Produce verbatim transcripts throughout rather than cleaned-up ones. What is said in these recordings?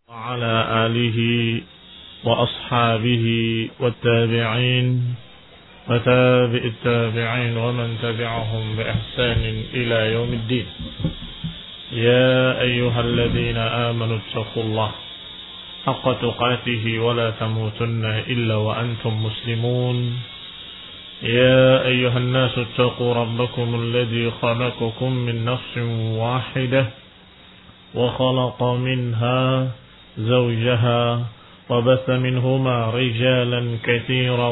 وعلى آله وأصحابه والتابعين وتابع التابعين ومن تبعهم بإحسان إلى يوم الدين. يا أيها الذين آمنوا اتقوا الله حق تقاته ولا تموتن إلا وأنتم مسلمون. يا أيها الناس اتقوا ربكم الذي خلقكم من نفس واحدة وخلق منها زوجها وبث منهما رجالا كثيرا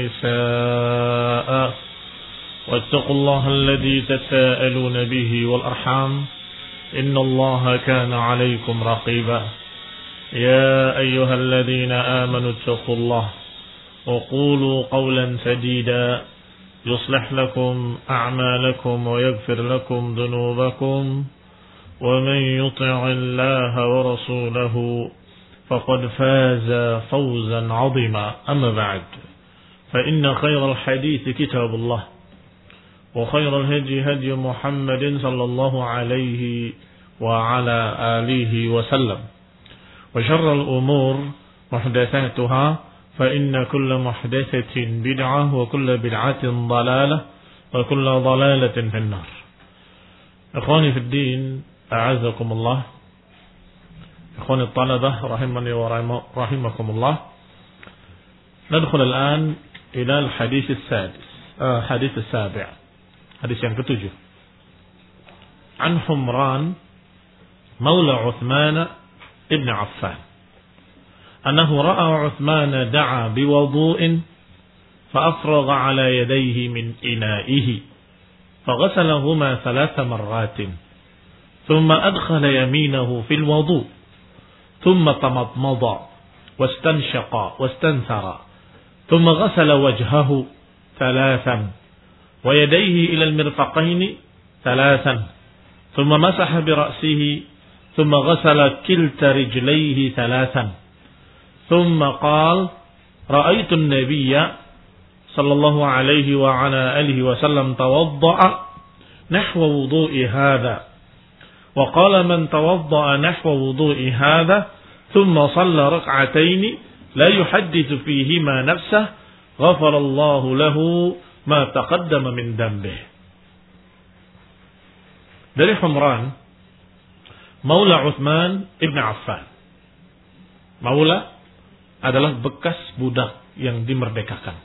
ونساء واتقوا الله الذي تساءلون به والأرحام إن الله كان عليكم رقيبا. يا أيها الذين آمنوا اتقوا الله وقولوا قولا سديدا يصلح لكم أعمالكم ويغفر لكم ذنوبكم ومن يطع الله ورسوله فقد فاز فوزا عظيما. أما بعد فإن خير الحديث كتاب الله وخير الهدي هدي محمد صلى الله عليه وعلى آله وسلم وشر الأمور محدثاتها فإن كل محدثة بدعة وكل بدعة ضلالة وكل ضلالة في النار. إخواني في الدين أعزكم الله. إخواني الطلبة رحمني ورحمكم الله. ندخل الآن إلى الحديث السادس آه حديث السابع حديث yang ketujuh. عن حمران مولى عثمان ابن عفان أنه رأى عثمان دعا بوضوء فأفرغ على يديه من إنائه فغسلهما ثلاث مرات ثم أدخل يمينه في الوضوء ثم تمضمض واستنشق واستنثر ثم غسل وجهه ثلاثا ويديه إلى المرفقين ثلاثا ثم مسح برأسه ثم غسل كلتا رجليه ثلاثا ثم قال رأيت النبي صلى الله عليه وعلى آله وسلم توضأ نحو وضوء هذا وقال من توضأ نحو وضوء هذا ثم صلى ركعتين لا يحدث فيهما نفسه غفر الله له ما تقدم من ذنبه. Dari Humran Maula Uthman ibn Affan. Maula adalah bekas budak yang dimerdekakan.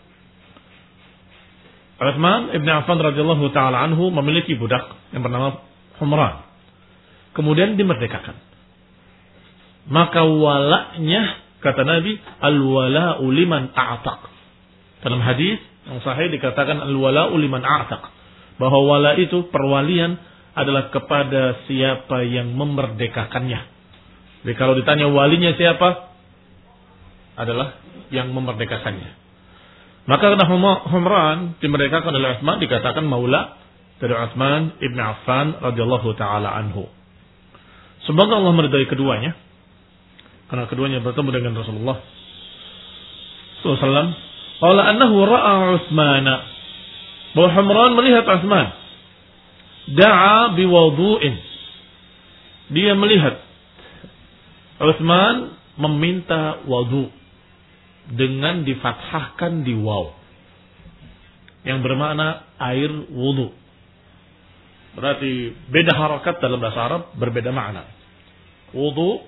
Uthman ibn Affan radhiyallahu taala anhu memiliki budak yang bernama Humran. Kemudian dimerdekakan. Maka walaknya, kata Nabi, al-wala'u liman a'taq. Dalam hadis yang sahih dikatakan al-wala'u liman a'taq, bahwa wala itu perwalian adalah kepada siapa yang memerdekakannya. Jadi kalau ditanya walinya siapa, adalah yang memerdekakannya. Maka karena Humran dimerdekakan oleh Uthman, dikatakan maula dari Uthman ibn Affan radhiyallahu taala anhu. Semoga Allah meridai keduanya, karena keduanya bertemu dengan Rasulullah sallallahu alaihi wasallam. Qala annahu ra'a Utsmana, bahwa Humran melihat Utsman da'a biwudu'in, dia melihat Utsman meminta wudu dengan difathahkan di waw yang bermakna air wudu. Berarti beda harakat dalam bahasa Arab, berbeda makna. Wudu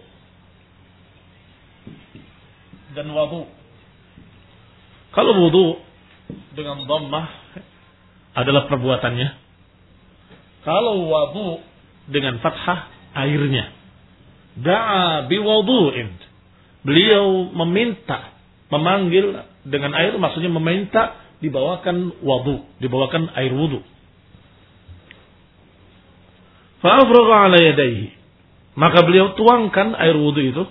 dan wudu. Kalau wudu dengan dhammah adalah perbuatannya. Kalau wudu dengan fathah airnya. Da'a biwudu'in. Beliau meminta, memanggil dengan air, maksudnya meminta dibawakan wudu, dibawakan air wudu. Fa'afragha 'ala yadayhi, maka beliau tuangkan air wudu itu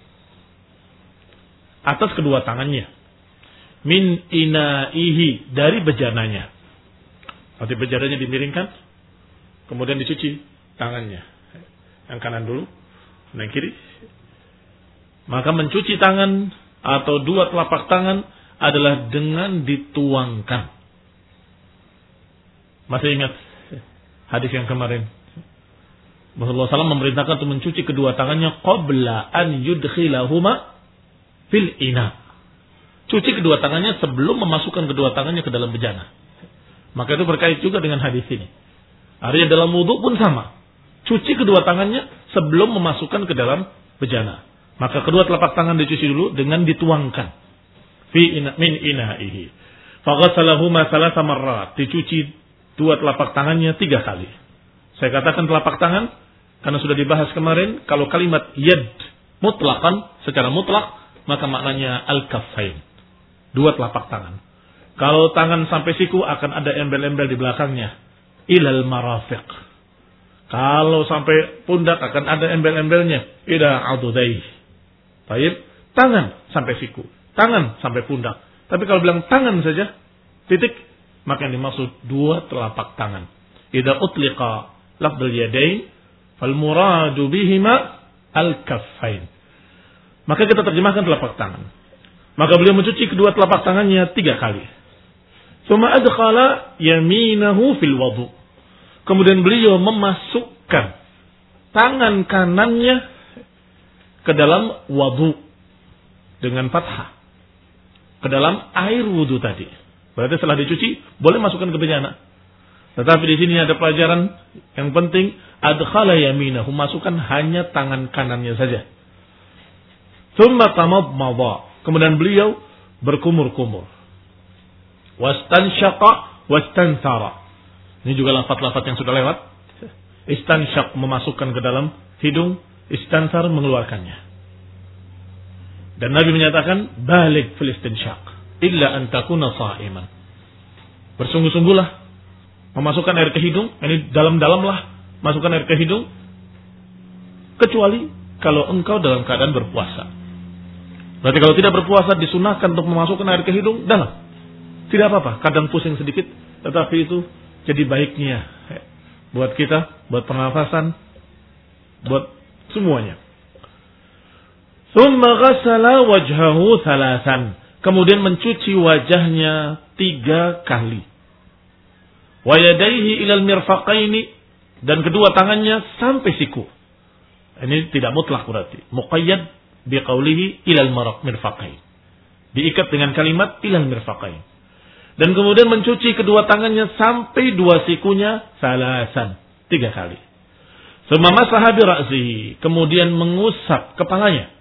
atas kedua tangannya. Min ina'ihi, dari bejananya. Nanti bejananya dimiringkan, kemudian dicuci tangannya. Yang kanan dulu, yang kiri. Maka mencuci tangan atau dua telapak tangan adalah dengan dituangkan. Masih ingat hadis yang kemarin? Rasulullah shallallahu alaihi wasallam memerintahkan untuk mencuci kedua tangannya qabla an yudkhilahuma fil ina. Cuci kedua tangannya sebelum memasukkan kedua tangannya ke dalam bejana. Maka itu berkait juga dengan hadis ini. Artinya dalam wudu pun sama. Cuci kedua tangannya sebelum memasukkan ke dalam bejana. Maka kedua telapak tangan dicuci dulu dengan dituangkan fi ina, min ina'ihi. Faghasalahuma thalatha marrat. Dicuci dua telapak tangannya tiga kali. Saya katakan telapak tangan karena sudah dibahas kemarin, kalau kalimat yad mutlaqan secara mutlak maka maknanya al-kaffain. Dua telapak tangan. Kalau tangan sampai siku akan ada embel-embel di belakangnya. Ilal marafiq. Kalau sampai pundak akan ada embel-embelnya. Ila adudai. Baik. Tangan sampai siku. Tangan sampai pundak. Tapi kalau bilang tangan saja, titik, maka yang dimaksud dua telapak tangan. Idza utliqa lafdul yadain fal muradu bihima al-kaffain. Maka kita terjemahkan telapak tangan. Maka beliau mencuci kedua telapak tangannya tiga kali. Tsumma adkhala yaminahu fil wudu. Kemudian beliau memasukkan tangan kanannya ke dalam wudu dengan fathah. Ke dalam air wudu tadi. Berarti setelah dicuci boleh masukkan ke bejana. Tetapi di sini ada pelajaran yang penting, adkhala yaminahu, masukkan hanya tangan kanannya saja. Tsumma tamadmada. Kemudian beliau berkumur-kumur. Wastansyaqa wastansara. Ini juga lafaz-lafaz yang sudah lewat. Istansyaq memasukkan ke dalam hidung, istansar mengeluarkannya. Dan Nabi menyatakan balik fil istinsyaq illa an takuna sha'iman. Bersungguh-sungguhlah memasukkan air ke hidung, ini dalam-dalamlah masukkan air ke hidung kecuali kalau engkau dalam keadaan berpuasa. Berarti kalau tidak berpuasa disunahkan untuk memasukkan air ke hidung dalam. Tidak apa-apa, kadang pusing sedikit, tetapi itu jadi baiknya buat kita, buat pernafasan, buat semuanya. Tsumma ghassala wajhahu thalathan. Kemudian mencuci wajahnya tiga kali. Wa yadayhi ilal mirfaqaini, dan kedua tangannya sampai siku. Ini tidak mutlak berarti. Muqayyad biqaulihi ilal mirfaqain. Diikat dengan kalimat ilal mirfaqain. Dan kemudian mencuci kedua tangannya sampai dua sikunya salasan, tiga kali. Tsumma masaha bi ra'sihi, kemudian mengusap kepalanya.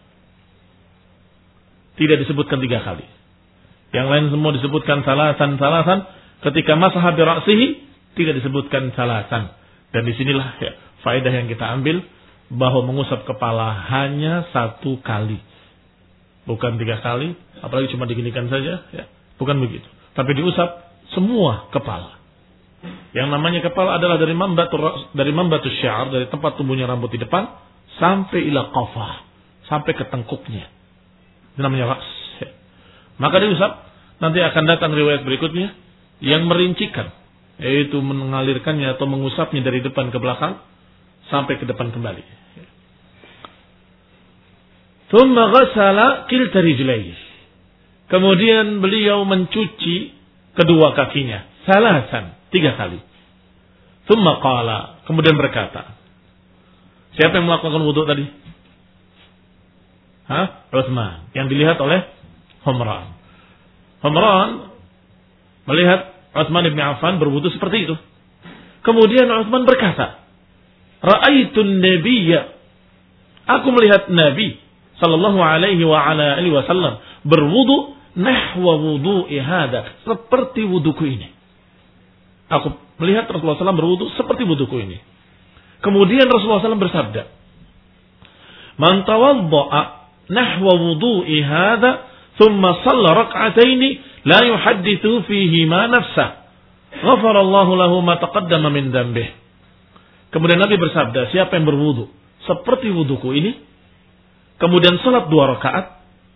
Tidak disebutkan tiga kali. Yang lain semua disebutkan salasan salasan, ketika masaha bi ra'sihi tidak disebutkan salasan. Dan disinilah ya, faedah yang kita ambil, bahwa mengusap kepala hanya satu kali, bukan tiga kali, apalagi cuma diginikan saja, ya, bukan begitu. Tapi diusap semua kepala. Yang namanya kepala adalah dari mambatu dari mambatu syiar, dari tempat tumbuhnya rambut di depan sampai ila qafah, sampai ke tengkuknya. Itu namanya ras. Ya. Maka diusap. Nanti akan datang riwayat berikutnya yang merincikan, yaitu mengalirkannya atau mengusapnya dari depan ke belakang sampai ke depan kembali. Tsumma ghassala kilta rijlaihi. Kemudian beliau mencuci kedua kakinya salasan, tiga kali. Tsumma qala, kemudian berkata. Siapa yang melakukan wudu tadi? Hah? Utsman. Yang dilihat oleh Humran. Humran melihat Utsman bin Affan berwudu seperti itu. Kemudian Utsman berkata, Ra'aitun nabiyya, aku melihat Nabi sallallahu alaihi wa ala alihi wasallam berwudu nahwa wudu'i hada, seperti wuduku ini. Aku melihat Rasulullah sallallahu alaihi wasallam berwudu seperti wuduku ini. Kemudian Rasulullah sallallahu alaihi wasallam bersabda, Man tawadda'a nahwa wudu'i hada thumma shalla rak'ataini la yuhaddithu fihi ma nafsah ghafarallahu lahu ma taqaddama min dhanbihi. Kemudian Nabi bersabda, siapa yang berwudu seperti wuduku ini, kemudian salat dua rakaat,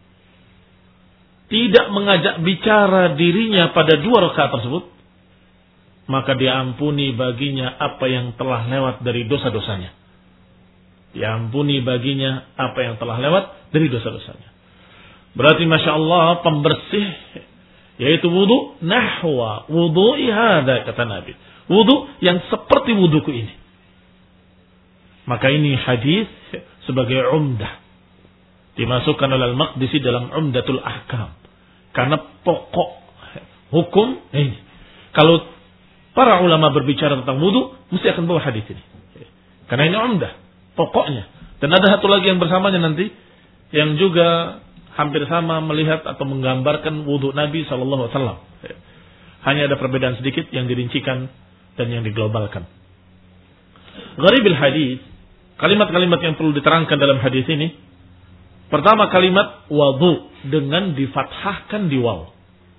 tidak mengajak bicara dirinya pada dua rakaat tersebut, maka diampuni baginya apa yang telah lewat dari dosa-dosanya. Diampuni baginya apa yang telah lewat dari dosa-dosanya. Berarti Masya Allah, pembersih, yaitu wudu nahwa wudu'i hada, kata Nabi. Wudu yang seperti wuduku ini. Maka ini hadis sebagai umdah. Dimasukkan oleh Al-Maqdisi dalam Umdatul Ahkam. Karena pokok hukum ini. Kalau para ulama berbicara tentang wudu, mesti akan bawa hadis ini. Karena ini umdah, pokoknya. Dan ada satu lagi yang bersamanya nanti, yang juga hampir sama melihat atau menggambarkan wudu Nabi shallallahu alaihi wasallam. Hanya ada perbedaan sedikit yang dirincikan dan yang diglobalkan. Gharibil hadis, kalimat-kalimat yang perlu diterangkan dalam hadis ini. Pertama kalimat wudu dengan difathahkan di waw.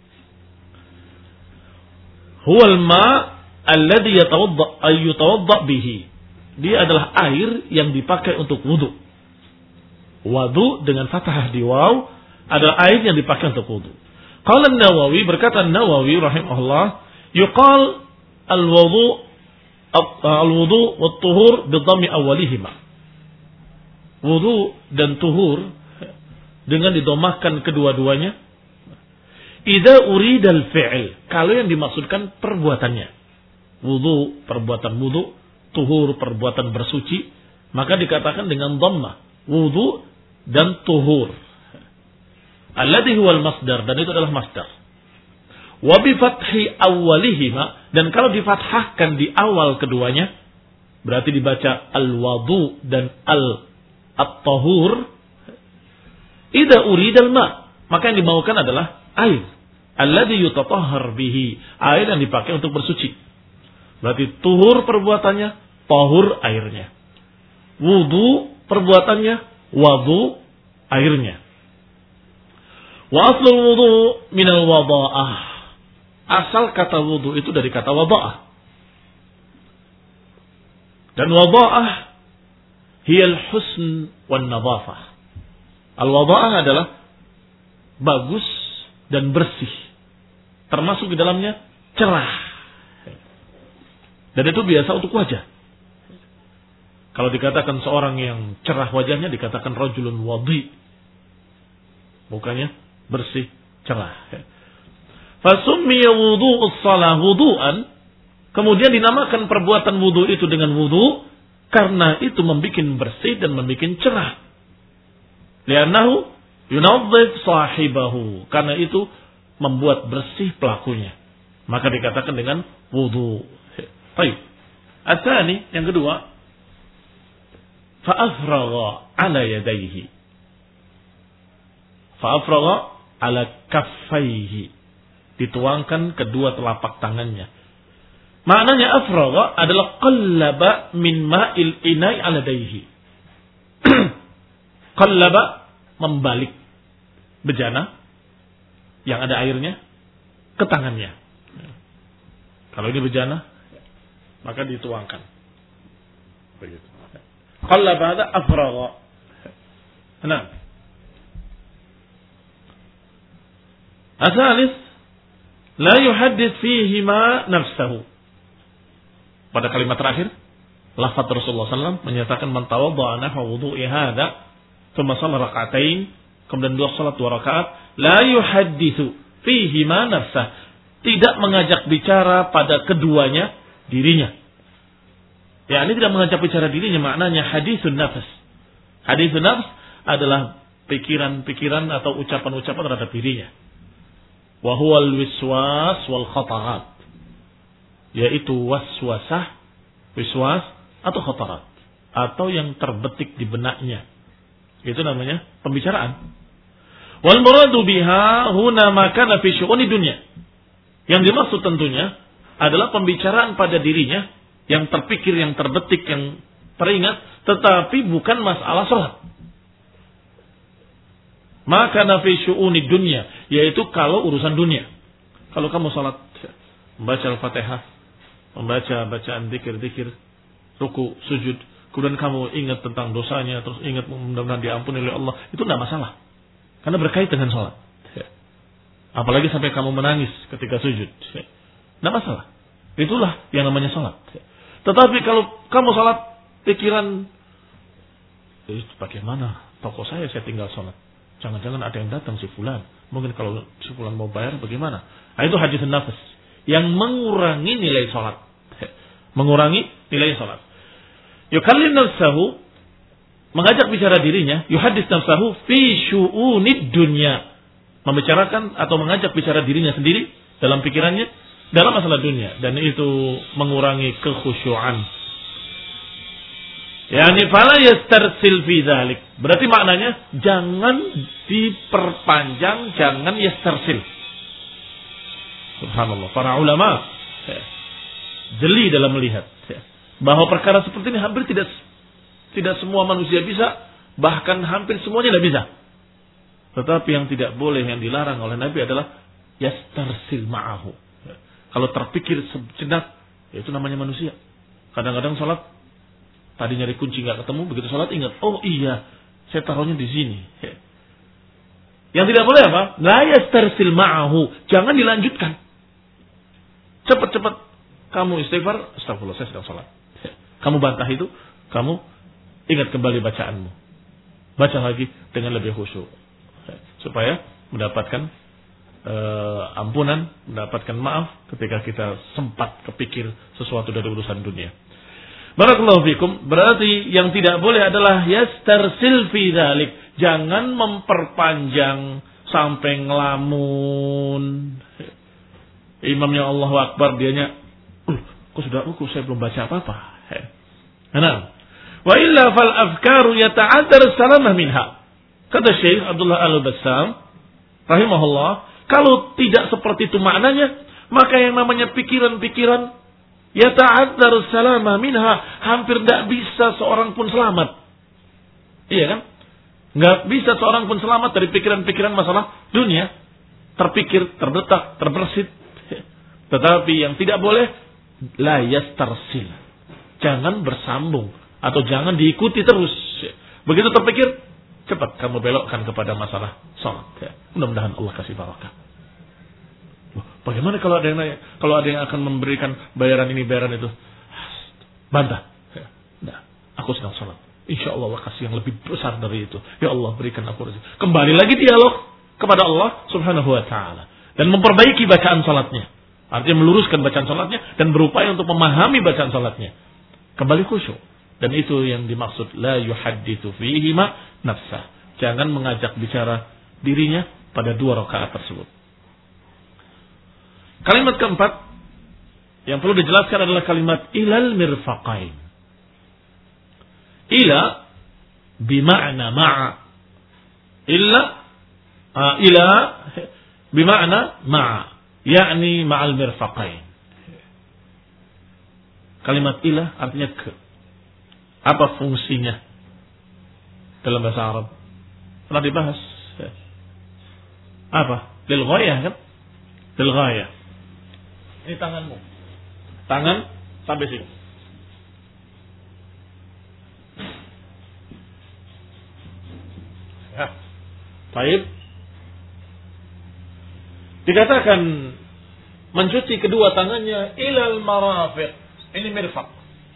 Huwal ma alladhi yatawadda ay yatawadda bihi. Dia adalah air yang dipakai untuk wudu. Wudu dengan fathah di waw adalah air yang dipakai untuk wudu. Qala An-Nawawi, berkata An-Nawawi rahimahullah, yuqal al-wudu al-wudu wat-tuhur bi dhammi awwalihima. Wudu dan tuhur dengan didomahkan kedua-duanya. Idza uridal fi'il, kalau yang dimaksudkan perbuatannya. Wudu perbuatan wudu, tuhur perbuatan bersuci, maka dikatakan dengan dhammah, wudu dan tuhur. Alladhi huwal masdar, dan itu adalah masdar. Wa bi fathi awwalihima, dan kalau difathahkan di awal keduanya, berarti dibaca al-wudu dan al-at-tahur. Idza uridal ma, maka yang dimaukan adalah air. Alladhi yutatahhar bihi, air yang dipakai untuk bersuci. Berarti tuhur perbuatannya, tahur airnya. Wudu perbuatannya, wudu airnya. Wa aslul wudu minal wada'ah. Asal kata wudu itu dari kata wada'ah. Dan wada'ah hiyal husn wan nadhafah. Al-wada'ah adalah bagus dan bersih. Termasuk di dalamnya cerah. Dan itu biasa untuk wajah. Kalau dikatakan seorang yang cerah wajahnya, dikatakan rajulun wadi. Mukanya bersih, cerah. Fasummiya wudu'us shalah wudu'an. Kemudian dinamakan perbuatan wudu itu dengan wudu, karena itu membuat bersih dan membuat cerah. Li'annahu yunadhif sahibahu. Karena itu membuat bersih pelakunya. Maka dikatakan dengan wudu. Baik. Atsani, yang kedua, fa'afragha ala yadayhi. Fa'afragha ala kaffaihi. Dituangkan kedua telapak tangannya. Maknanya afragha adalah qallaba min ma'il inai ala yadayhi. Qallaba, membalik bejana yang ada airnya ke tangannya. Kalau ini bejana, maka dituangkan. Begitu. Qallaba hada afragha. Nah. Asalis, la yuhaddits fihi ma nafsahu. Pada kalimat terakhir, lafaz Rasulullah sallallahu alaihi wasallam menyatakan man tawadda'a nahwa wudu'i hada thumma shalla rak'atain, kemudian dua salat dua rakaat, la yuhadditsu fihi ma nafsah, tidak mengajak bicara pada keduanya dirinya. Ya, ini tidak mengajak bicara dirinya, maknanya hadisun nafs. Hadisun nafs adalah pikiran-pikiran atau ucapan-ucapan terhadap dirinya. Wa huwal wiswas wal khatarat, yaitu waswasah, wiswas atau khatarat, atau yang terbetik di benaknya. Itu namanya pembicaraan. Wal muradu biha huna ma kana fi syu'uni dunya. Yang dimaksud tentunya adalah pembicaraan pada dirinya yang terpikir, yang terbetik, yang teringat, tetapi bukan masalah salat. Maka nafi syu'uni dunya, yaitu kalau urusan dunia. Kalau kamu salat, membaca Al-Fatihah, membaca bacaan zikir-zikir, ruku, sujud, kemudian kamu ingat tentang dosanya, terus ingat mudah-mudahan diampuni oleh Allah, itu tidak masalah. Karena berkait dengan salat. Apalagi sampai kamu menangis ketika sujud. Tidak masalah. Itulah yang namanya salat. Tetapi kalau kamu salat, pikiran, eh, bagaimana toko saya saya tinggal salat? Jangan-jangan ada yang datang si fulan. Mungkin kalau si fulan mau bayar bagaimana? Nah, itu hadis nafas yang mengurangi nilai salat. Mengurangi nilai salat. yukallim nafsahu, mengajak bicara dirinya, yuhaddits nafsahu fi syu'unid dunya, membicarakan atau mengajak bicara dirinya sendiri dalam pikirannya dalam masalah dunia, dan itu mengurangi kekhusyuan. Yani fala yastarsil fi dzalik. Berarti maknanya jangan diperpanjang, jangan yastarsil. Subhanallah, para ulama jeli dalam melihat bahwa perkara seperti ini hampir tidak tidak semua manusia bisa, bahkan hampir semuanya tidak bisa. Tetapi yang tidak boleh, yang dilarang oleh Nabi adalah yastarsil ma'ahu. Kalau terpikir sejenak, ya itu namanya manusia. Kadang-kadang salat tadi nyari kunci nggak ketemu, begitu salat ingat, oh iya, saya taruhnya di sini. Yang tidak boleh apa? La yastarsil ma'ahu, jangan dilanjutkan. Cepat-cepat kamu istighfar, astagfirullah saya sedang salat. Kamu bantah itu, kamu ingat kembali bacaanmu. Baca lagi dengan lebih khusyuk. Supaya mendapatkan uh, ampunan, mendapatkan maaf ketika kita sempat kepikir sesuatu dari urusan dunia. Barakallahu fikum. Berarti yang tidak boleh adalah yastarsil fi dzalik. Jangan memperpanjang sampai ngelamun. Imamnya Allahu Akbar, dianya, uh, kok sudah ruku, saya belum baca apa-apa. Nah, wa illa fal afkaru yata'addar salamah minha. Kata Syekh Abdullah Al-Bassam rahimahullah, kalau tidak seperti itu maknanya, maka yang namanya pikiran-pikiran yata'addar salamah minha, hampir tidak bisa seorang pun selamat. Iya kan? Enggak bisa seorang pun selamat dari pikiran-pikiran masalah dunia. Terpikir, terdetak, terbersit. Tetapi yang tidak boleh, la yastarsil. Jangan bersambung atau jangan diikuti terus. Begitu terpikir, cepat kamu belokkan kepada masalah salat. Mudah-mudahan Allah kasih barakah. Bagaimana kalau ada yang nanya, kalau ada yang akan memberikan bayaran ini, bayaran itu? Bantah. Nah, aku sedang salat. Insya Allah Allah kasih yang lebih besar dari itu. Ya Allah, berikan aku rezeki. Kembali lagi dialog kepada Allah Subhanahu wa taala dan memperbaiki bacaan salatnya. Artinya meluruskan bacaan salatnya dan berupaya untuk memahami bacaan salatnya. Kembali khusyuk. Dan itu yang dimaksud la yuhadditsu fihi ma nafsah. Jangan mengajak bicara dirinya pada dua rakaat tersebut. Kalimat keempat yang perlu dijelaskan adalah kalimat ilal mirfaqain. Ila bima'na ma'a. Illa uh, ila bima'na ma'a. Yakni ma'al mirfaqain. Kalimat ila artinya ke. Apa fungsinya dalam bahasa Arab? Pernah dibahas. Apa? Lil ghayah kan? Lil ghayah. Ini tanganmu. Tangan sampai sini. Ya. Baik. Dikatakan mencuci kedua tangannya ilal marafiq. Ini mirfaq.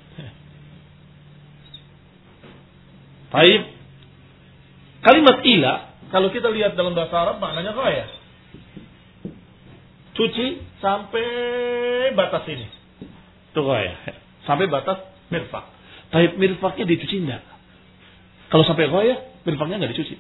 Baik. Kalimat ila, kalau kita lihat dalam bahasa Arab maknanya ghayah. Cuci sampai batas ini. Itu ghayah. Sampai batas mirfaq. Baik, mirfaqnya dicuci enggak? Kalau sampai ghayah, mirfaqnya enggak dicuci.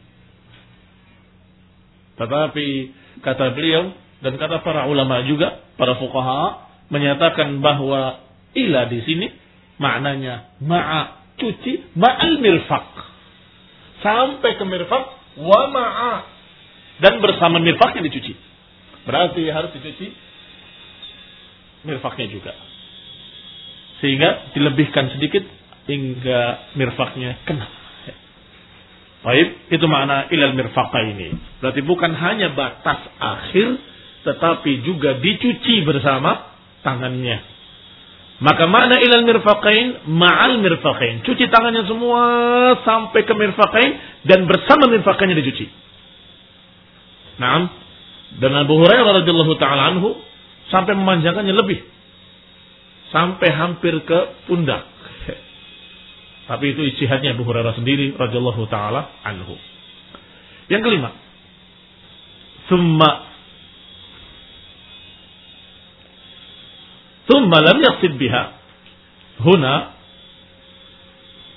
Tetapi kata beliau dan kata para ulama juga, para fuqaha menyatakan bahwa ila di sini maknanya ma'a, cuci ma'al mirfaq. Sampai ke mirfaq wa ma'a, dan bersama mirfaqnya dicuci. Berarti harus dicuci mirfaqnya juga. Sehingga dilebihkan sedikit hingga mirfaqnya kena. Baik, itu makna ilal mirfaqa ini. Berarti bukan hanya batas akhir, tetapi juga dicuci bersama tangannya. Maka makna ilal mirfaqain ma'al mirfaqain. Cuci tangannya semua sampai ke mirfaqain dan bersama mirfaqainnya dicuci. Naam. Dan Abu Hurairah radhiyallahu taala anhu sampai memanjangkannya lebih. Sampai hampir ke pundak. Tapi itu ijtihadnya Abu Hurairah sendiri radhiyallahu taala anhu. Yang kelima, Thumma Thumma lam yaqsid biha huna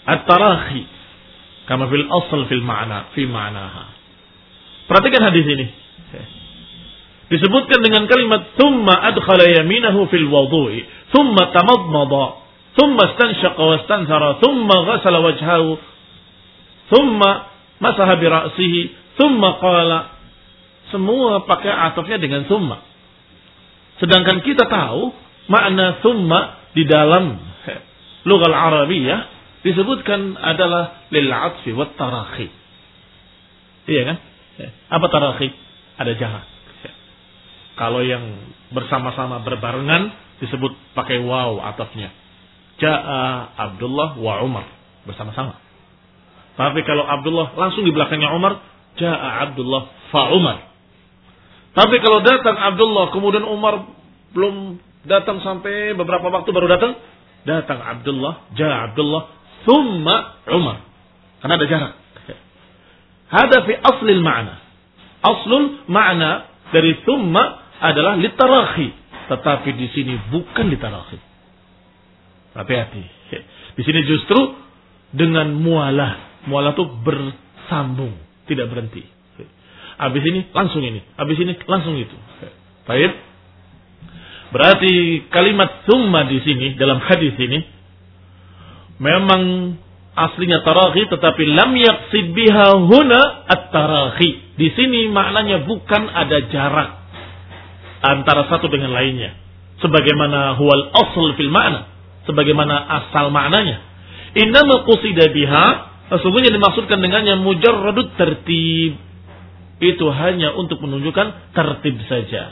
at-tarahi kama fil asl fil ma'na fi ma'naha. Perhatikan hadis ini. Disebutkan dengan kalimat thumma adkhala yaminahu fil wudu'i, thumma tamadmada, thumma istanshaqa wa istansara, thumma ghasala wajhahu, thumma masaha bi ra'sihi, thumma qala. Semua pakai atafnya dengan thumma. Sedangkan kita tahu makna thumma di dalam lughah Arabiyah disebutkan adalah lil 'atsfi wat tarahi. Iya kan? Apa tarahi? Ada jarak. Kalau yang bersama-sama berbarengan disebut pakai waw atafnya. Ja'a Abdullah wa Umar bersama-sama. Tapi kalau Abdullah langsung di belakangnya Umar, ja'a Abdullah fa Umar. Tapi kalau datang Abdullah kemudian Umar belum datang sampai beberapa waktu baru datang, datang Abdullah, ja'a Abdullah, thumma Umar. Karena ada jarak. Hada fi aslil ma'na. Aslul ma'na dari thumma adalah litarahi, tetapi di sini bukan litarahi. Hati-hati. Di sini justru dengan mualah. Mualah itu bersambung, tidak berhenti. Habis ini langsung ini, habis ini langsung itu. Baik. Berarti kalimat thumma di sini dalam hadis ini memang aslinya tarahi, tetapi lam yaqsid biha huna at-tarahi. Di sini maknanya bukan ada jarak antara satu dengan lainnya. Sebagaimana huwal asl fil ma'na. Sebagaimana asal maknanya. Innama qusida biha. Sesungguhnya dimaksudkan dengannya mujarradut tertib. Itu hanya untuk menunjukkan tertib saja.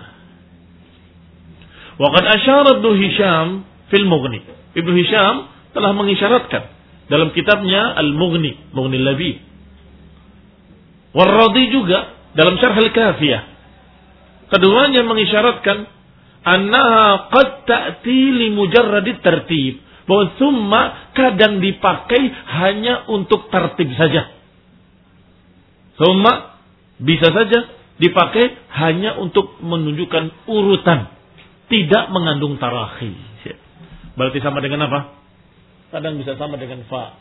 Waqad asyara Ibnu Hisham fil Mughni. Ibnu Hisham telah mengisyaratkan dalam kitabnya Al-Mughni. Mughni Labib. Warradi juga dalam Syarh Al-Kafiyah. Keduanya mengisyaratkan annaha qad ta'ti li mujarradit tertib, bahwa thumma kadang dipakai hanya untuk tertib saja. Thumma bisa saja dipakai hanya untuk menunjukkan urutan, tidak mengandung tarahi. Berarti sama dengan apa? Kadang bisa sama dengan fa.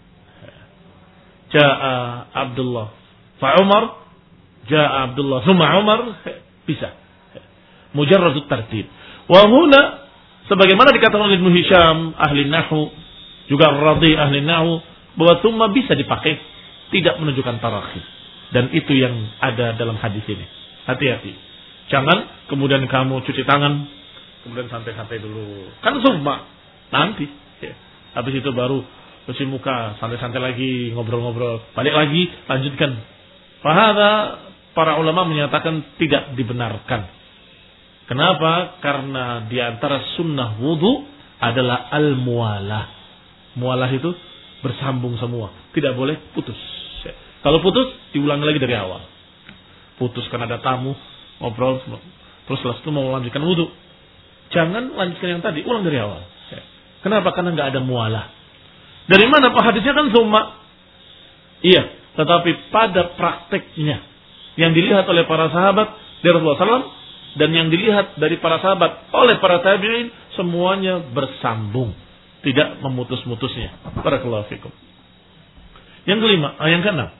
Ja'a Abdullah fa Umar, ja'a Abdullah thumma Umar. Bisa. Mujarradut tartib. Wa huna sebagaimana dikatakan oleh Ibnu Hisham ahli nahwu, juga Radhi ahli nahwu, bahwa thumma bisa dipakai tidak menunjukkan tarahi. Dan itu yang ada dalam hadis ini. Hati-hati. Jangan kemudian kamu cuci tangan, kemudian santai-santai dulu. Kan thumma nanti. Ya. Habis itu baru cuci muka, santai-santai lagi, ngobrol-ngobrol, balik lagi, lanjutkan. Fahadha para ulama menyatakan tidak dibenarkan. Kenapa? Karena di antara sunnah wudu adalah al-mualah. Mualah itu bersambung semua. Tidak boleh putus. Kalau putus, diulangi lagi dari awal. Putus karena ada tamu, ngobrol, terus setelah itu mau melanjutkan wudu. Jangan lanjutkan yang tadi, ulang dari awal. Kenapa? Karena nggak ada mualah. Dari mana Pak hadisnya kan summa? Iya, tetapi pada prakteknya yang dilihat oleh para sahabat dari Rasulullah shallallahu alaihi wasallam dan yang dilihat dari para sahabat oleh para tabi'in, semuanya bersambung, tidak memutus-mutusnya. Barakallahu fikum. Yang kelima, yang keenam,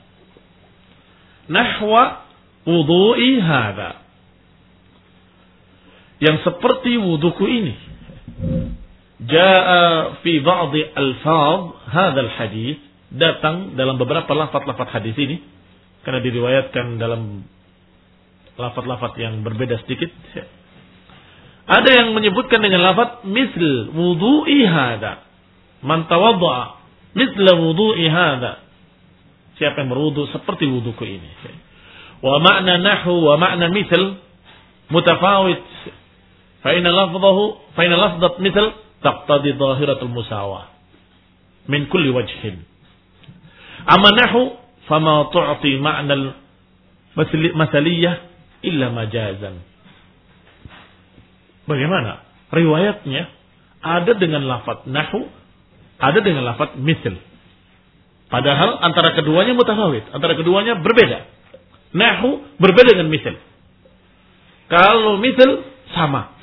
nahwa wudu'i hada, yang seperti wuduku ini. Jaa fi ba'dhi alfaz hadzal hadis, datang dalam beberapa lafaz-lafaz hadis ini, karena diriwayatkan dalam lafaz-lafaz yang berbeda sedikit. Ada yang menyebutkan dengan lafaz misl wudu'i hada, man tawadda'a misla wudu'i hada, siapa yang berwudu seperti wuduku ini. Wa ma'na nahu wa ma'na misl mutafawit, fa inna lafzahu fa inna lafzat misl taqtadi dhahiratul musawah min kulli wajhin. Amma nahu fama tu'ti ma'na masaliyah illa majazan. Bagaimana? Riwayatnya ada dengan lafaz nahu, ada dengan lafaz misl. Padahal antara keduanya mutafawit, antara keduanya berbeda. Nahu berbeda dengan misl. Kalau misl sama.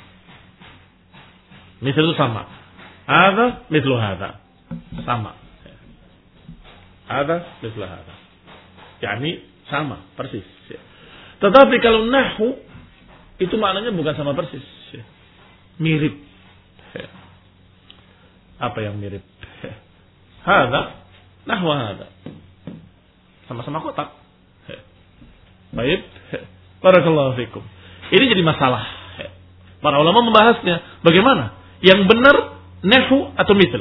Misl itu sama. Hadza mislu hadza. Sama. Ada mislah ada. Yani sama persis. Tetapi kalau nahwu itu maknanya bukan sama persis, mirip. Apa yang mirip? Hada nahwa hada. Sama-sama kotak. Baik. Barakallahu fikum. Ini jadi masalah. Para ulama membahasnya. Bagaimana? Yang benar nahwu atau misl?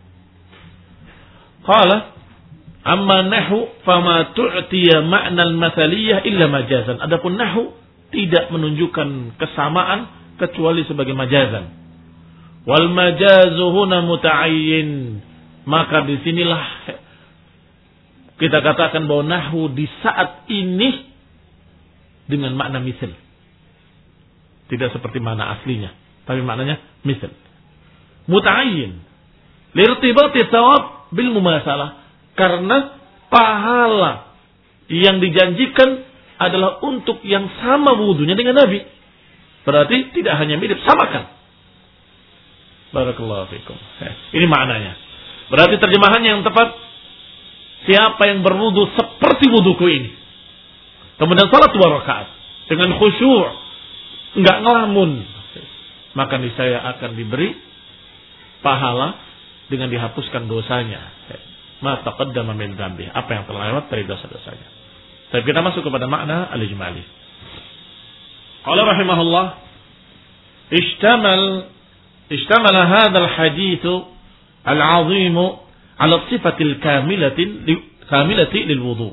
Qala amma nahwu fama tu'tiya ma'na al-mathaliyah illa majazan. Adapun nahwu tidak menunjukkan kesamaan kecuali sebagai majazan. Wal majazu huna muta'ayyin. Maka disinilah kita katakan bahwa nahwu di saat ini dengan makna misal. Tidak seperti makna aslinya, tapi maknanya misal. Muta'ayyin. Lirtibati thawab bil mumasalah. Karena pahala yang dijanjikan adalah untuk yang sama wudunya dengan Nabi. Berarti tidak hanya mirip, samakan. Barakallahu fikum. Ini maknanya. Berarti terjemahan yang tepat, siapa yang berwudu seperti wuduku ini, kemudian salat dua rakaat dengan khusyuk, enggak ngelamun, maka niscaya akan diberi pahala dengan dihapuskan dosanya. Ma taqaddama min dzambi, apa yang telah lewat dari dosa-dosanya. Tapi kita masuk kepada makna al-ijmali. Qala rahimahullah, ishtamal ishtamala hadzal hadits al-'azim 'ala sifatil kamilatin kamilati lil wudu.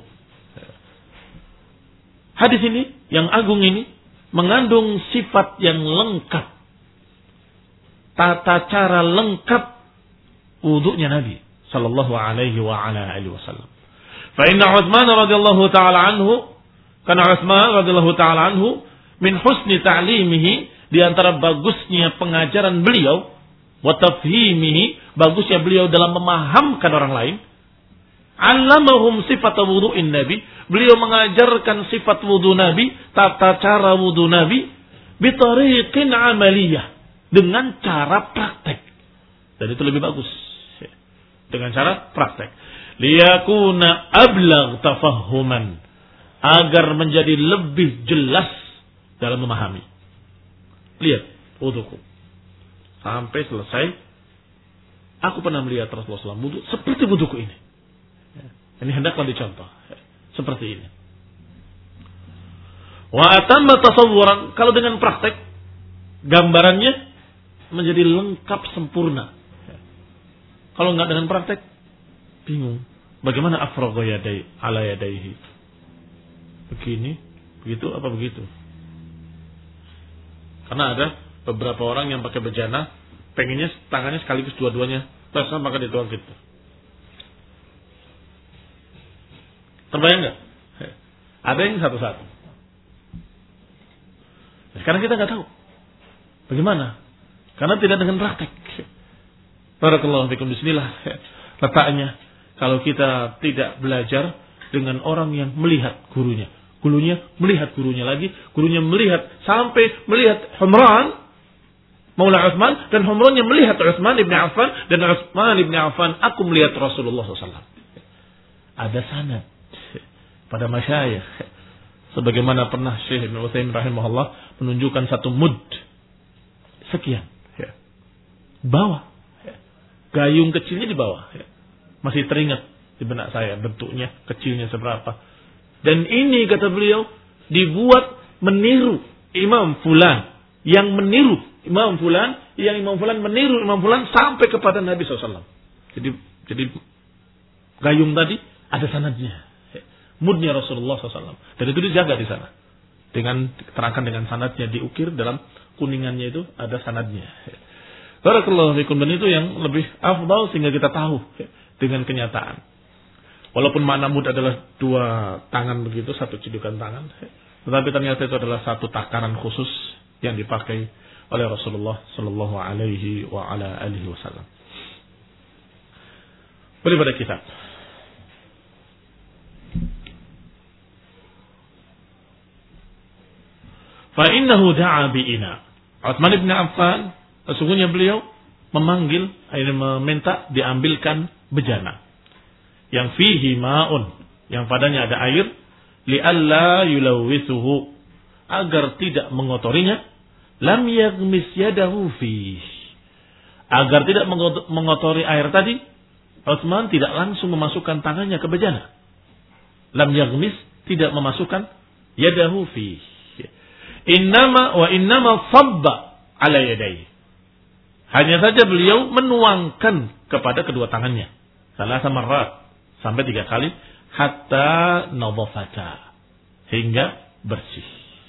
Hadis ini yang agung ini mengandung sifat yang lengkap, tata cara lengkap wudunya Nabi sallallahu alaihi wa ala alihi wasallam. Fa inna Utsman radhiyallahu taala anhu, karena Utsman radhiyallahu taala anhu min husni ta'limihi, di antara bagusnya pengajaran beliau, wa tafhimihi, bagusnya beliau dalam memahamkan orang lain, allamahum sifat wudu'in Nabi, beliau mengajarkan sifat wudu Nabi, tata cara wudu Nabi, bitariqin amaliyah, dengan cara praktek. Dan itu lebih bagus. Dengan cara praktek. Liyakuna ablagh tafahhuman, agar menjadi lebih jelas dalam memahami. Lihat wuduku. Sampai selesai, aku pernah melihat Rasulullah shallallahu alaihi wasallam wudu seperti wuduku ini. Ini hendaklah dicontoh. Seperti ini. Wa atamma tasawwuran, kalau dengan praktek, gambarannya menjadi lengkap sempurna. Kalau enggak dengan praktek, bingung. Bagaimana afragha yadai ala yadaihi? Begini, begitu apa begitu? Karena ada beberapa orang yang pakai bejana, pengennya tangannya sekaligus dua-duanya basah, maka dituang gitu. Terbayang enggak? Ada yang satu-satu. Sekarang kita enggak tahu bagaimana, karena tidak dengan praktek. Barakallahu fikum. Bismillah letaknya kalau kita tidak belajar dengan orang yang melihat gurunya, gurunya melihat gurunya lagi, gurunya melihat sampai melihat Humran Maula Utsman, dan Humran yang melihat Utsman ibn Affan, dan Utsman ibn Affan, aku melihat Rasulullah sallallahu alaihi wasallam. Ada sanad pada masyayikh, sebagaimana pernah Syekh Ibnu Utsaimin rahimahullah menunjukkan satu mud sekian, bawah gayung kecilnya di bawah. Masih teringat di benak saya bentuknya, kecilnya seberapa. Dan ini kata beliau dibuat meniru Imam Fulan, yang meniru Imam Fulan, yang Imam Fulan meniru Imam Fulan sampai kepada Nabi sallallahu alaihi wasallam. Jadi jadi gayung tadi ada sanadnya, mudnya Rasulullah sallallahu alaihi wasallam. Dan itu dijaga di sana. Dengan terangkan dengan sanadnya, diukir dalam kuningannya itu ada sanadnya. Barakallahu fikum. Dan itu yang lebih afdal sehingga kita tahu dengan kenyataan. Walaupun makna mud adalah dua tangan begitu, satu cidukan tangan, tetapi ternyata itu adalah satu takaran khusus yang dipakai oleh Rasulullah sallallahu alaihi wa ala alihi wasallam. Beri pada kitab. Fa innahu da'a bi ina. Utsman bin Affan, sesungguhnya beliau memanggil, akhirnya meminta diambilkan bejana. yang fihi ma'un, yang padanya ada air, li'alla yulawwithuhu, agar tidak mengotorinya, lam yaghmis yadahu fihi, agar tidak mengotori air tadi, Utsman tidak langsung memasukkan tangannya ke bejana. Lam yaghmis, tidak memasukkan yadahu fihi. Innama wa innama sabba ala yadayhi. Hanya saja beliau menuangkan kepada kedua tangannya. Salah marrat, sampai tiga kali, hatta nadhafata, hingga bersih.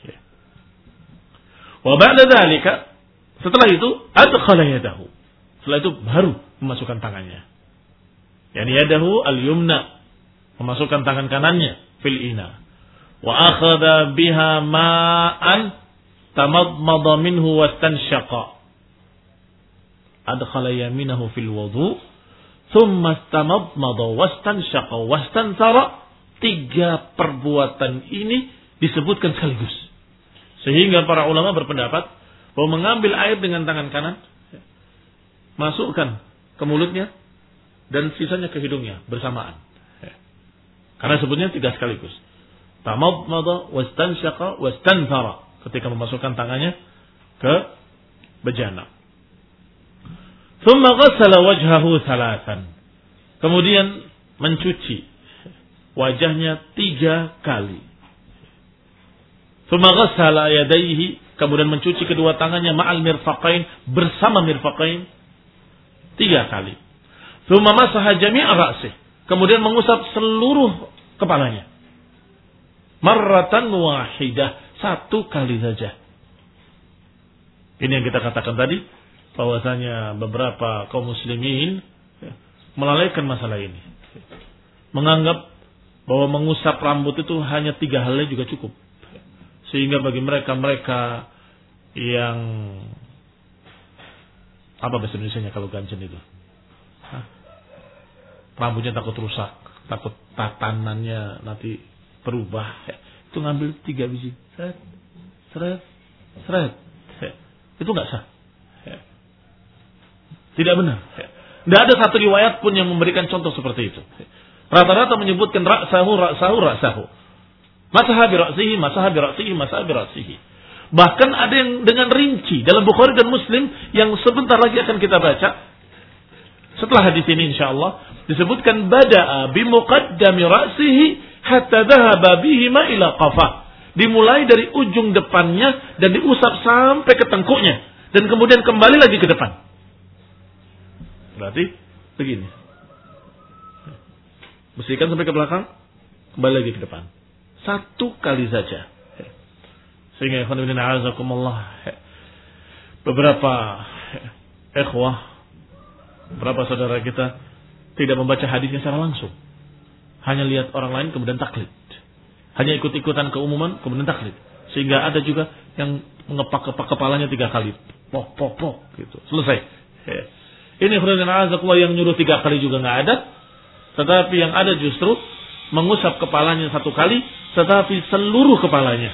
Wa ba'da dzalika, setelah itu adkhala yadahu. Setelah itu baru memasukkan tangannya. Yani yadahu al-yumna, memasukkan tangan kanannya fil ina. Wa akhadha biha ma'an tamadmada minhu wastanshaqa. Adkhala yaminahu fil wudu, thumma istamadmada wastanshaqa wastansara. Tiga perbuatan ini disebutkan sekaligus. Sehingga para ulama berpendapat bahwa mengambil air dengan tangan kanan, masukkan ke mulutnya, dan sisanya ke hidungnya bersamaan. Karena sebutnya tiga sekaligus. Tamadmada wastanshaqa wastansara, ketika memasukkan tangannya ke bejana. Thumma ghassala wajhahu thalathan. Kemudian mencuci wajahnya tiga kali. Thumma ghassala yadayhi, kemudian mencuci kedua tangannya ma'al mirfaqain, bersama mirfaqain, tiga kali. Thumma masaha jami'a ra'sih, kemudian mengusap seluruh kepalanya. Marratan wahidah, satu kali saja. Ini yang kita katakan tadi, bahwasanya beberapa kaum muslimin melalaikan masalah ini, menganggap bahwa mengusap rambut itu hanya tiga helai juga cukup, sehingga bagi mereka-mereka yang apa bahasa Indonesianya kalau ganjen itu, Hah? rambutnya takut rusak, takut tatanannya nanti berubah, itu ngambil tiga biji, seret, seret, seret, itu nggak sah. Tidak benar. Tidak ada satu riwayat pun yang memberikan contoh seperti itu. Rata-rata menyebutkan ra'sahu, ra'sahu, ra'sahu. Masaha bi ra'sihi, masaha bi ra'sihi, masaha bi ra'sihi. Bahkan ada yang dengan rinci dalam Bukhari dan Muslim yang sebentar lagi akan kita baca. Setelah hadis ini insyaallah disebutkan bada'a bi muqaddami ra'sihi hatta dhahaba bihima ila qafah. Dimulai dari ujung depannya dan diusap sampai ke tengkuknya dan kemudian kembali lagi ke depan. Berarti begini. Bersihkan sampai ke belakang, kembali lagi ke depan. Satu kali saja. Sehingga ikhwan fillah a'azakumullah, beberapa ikhwah, beberapa saudara kita tidak membaca hadisnya secara langsung. Hanya lihat orang lain kemudian taklid. Hanya ikut-ikutan keumuman kemudian taklid. Sehingga ada juga yang mengepak-kepak kepalanya tiga kali. Pok, pok, pok gitu. Selesai. Ini khairan yang nyuruh tiga kali juga nggak ada, tetapi yang ada justru mengusap kepalanya satu kali, tetapi seluruh kepalanya.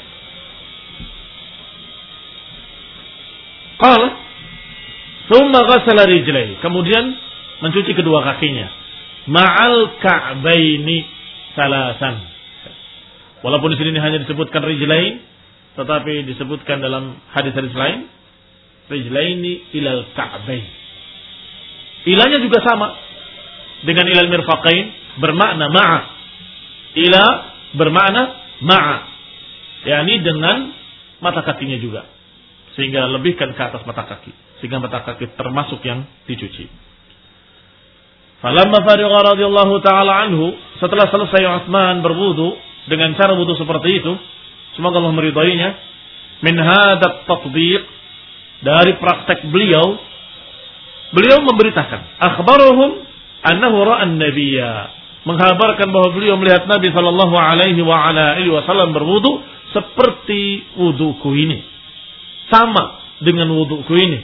Qala, thumma ghassala rijlaihi, kemudian mencuci kedua kakinya, ma'al ka'baini salasan. Walaupun di sini hanya disebutkan rijlain, tetapi disebutkan dalam hadis-hadis lain, rijlaini ilal ka'bain. Ilahnya juga sama dengan ilal mirfaqain, bermakna ma'a. Ilah bermakna ma'a, yakni dengan mata kakinya juga, sehingga lebihkan ke atas mata kaki, sehingga mata kaki termasuk yang dicuci. Falamma farigha radhiyallahu taala anhu, setelah selesai Utsman berwudu dengan cara wudu seperti itu, semoga Allah meridainya, min hadat tatbiq, dari praktek beliau. Beliau memberitakan, akhbaruhum annahu ra'a an-nabiyya, menghabarkan bahwa beliau melihat Nabi sallallahu alaihi wa ala alihi wasallam berwudu seperti wuduku ini, sama dengan wuduku ini.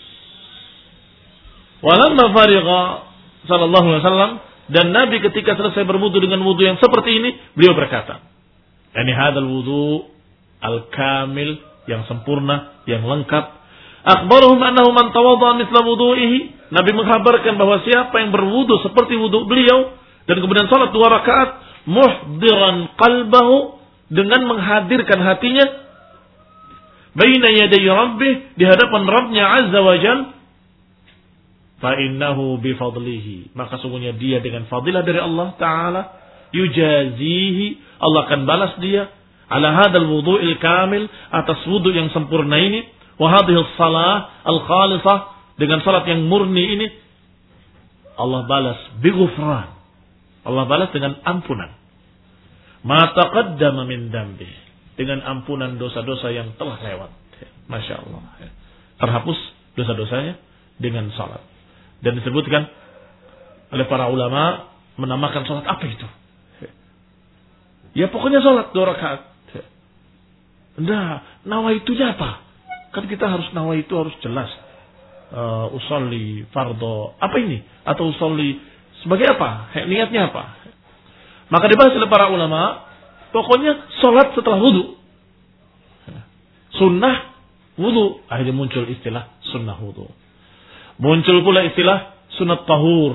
Walamma farigha sallallahu alaihi wasallam, dan Nabi ketika selesai berwudu dengan wudu yang seperti ini, beliau berkata, yani hadzal wudu al-kamil, yang sempurna, yang lengkap. Akhbaruhum annahu man tawadda'a mithla wudu'ihi, Nabi menghabarkan bahwa siapa yang berwudu seperti wudu beliau, Dan kemudian salat dua rakaat muhdiran qalbahu, dengan menghadirkan hatinya baina yaday rabbih, di hadapan Rabbnya azza wa jalla. Fa innahu bi fadlihi, maka sungguhnya dia dengan fadilah dari Allah taala, yujazihi, Allah akan balas dia ala hadzal wudhu'il kamil, atas wudu yang sempurna ini, wa hadhihi shalah al khalisah, dengan salat yang murni ini, Allah balas bi ghufran, Allah balas dengan ampunan. Ma taqaddama min dambi, dengan ampunan dosa-dosa yang telah lewat. Masya Allah. Terhapus dosa-dosanya dengan salat. Dan disebutkan oleh para ulama, menamakan salat apa itu? Ya pokoknya salat dua rakaat. Nah, nawaitunya apa? Kan kita harus nawaitu harus jelas. Uh, usolli fardo apa ini? Atau usolli sebagai apa? Niatnya apa? Maka dibahas oleh para ulama, pokoknya salat setelah wudu. Sunnah wudu, akhirnya muncul istilah sunnah wudu. Muncul pula istilah sunnah tahur.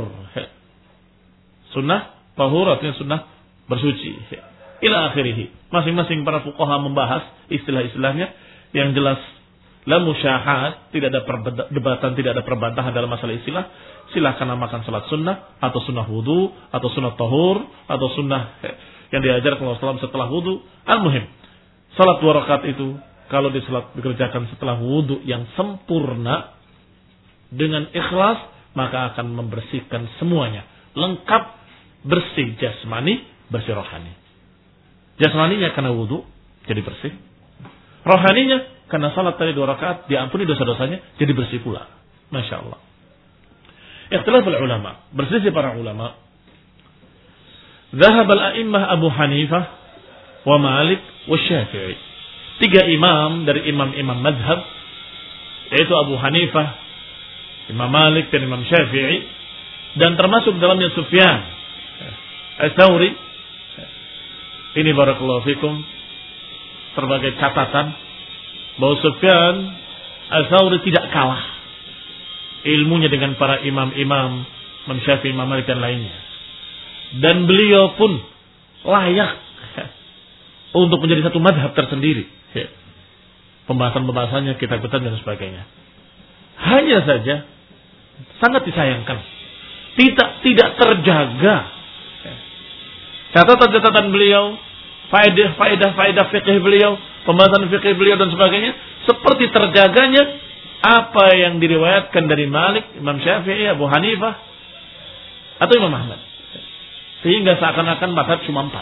Sunnah tahur artinya sunnah bersuci. Ila akhirih. Masing-masing para fuqaha membahas istilah-istilahnya. Yang jelas la musyahat, tidak ada perdebatan, tidak ada perbantahan dalam masalah istilah. Silahkan namakan salat sunnah, atau sunnah wudu, atau sunnah tahur, atau sunnah yang diajarkan Rasulullah setelah wudu. Al-muhim, salat dua rakaat itu kalau disalat dikerjakan setelah wudu yang sempurna dengan ikhlas, maka akan membersihkan semuanya, lengkap, bersih jasmani, bersih rohani. Jasmaninya karena wudu jadi bersih, rohaninya karena salat tadi dua rakaat diampuni dosa-dosanya jadi bersih pula. Masya Allah. Ikhtilaf ulama, berselisih para ulama. Dhahab al-a'immah Abu Hanifah wa Malik wa Syafi'i. Tiga imam dari imam-imam mazhab, yaitu Abu Hanifah, Imam Malik dan Imam Syafi'i, dan termasuk dalamnya Sufyan Ats-Tsauri. Ini barakallahu fikum sebagai catatan bahwa Sufyan Ats-Tsauri tidak kalah ilmunya dengan para imam-imam, Imam Syafi'i, Imam Malik dan lainnya. Dan beliau pun layak untuk menjadi satu madhab tersendiri. Pembahasan-pembahasannya, kitab-kitab dan sebagainya. Hanya saja sangat disayangkan tidak tidak terjaga catatan-catatan beliau, faedah-faedah faedah fikih beliau, pembahasan fikih beliau dan sebagainya, seperti terjaganya apa yang diriwayatkan dari Malik, Imam Syafi'i, Abu Hanifah, atau Imam Ahmad. Sehingga seakan-akan mazhab cuma empat.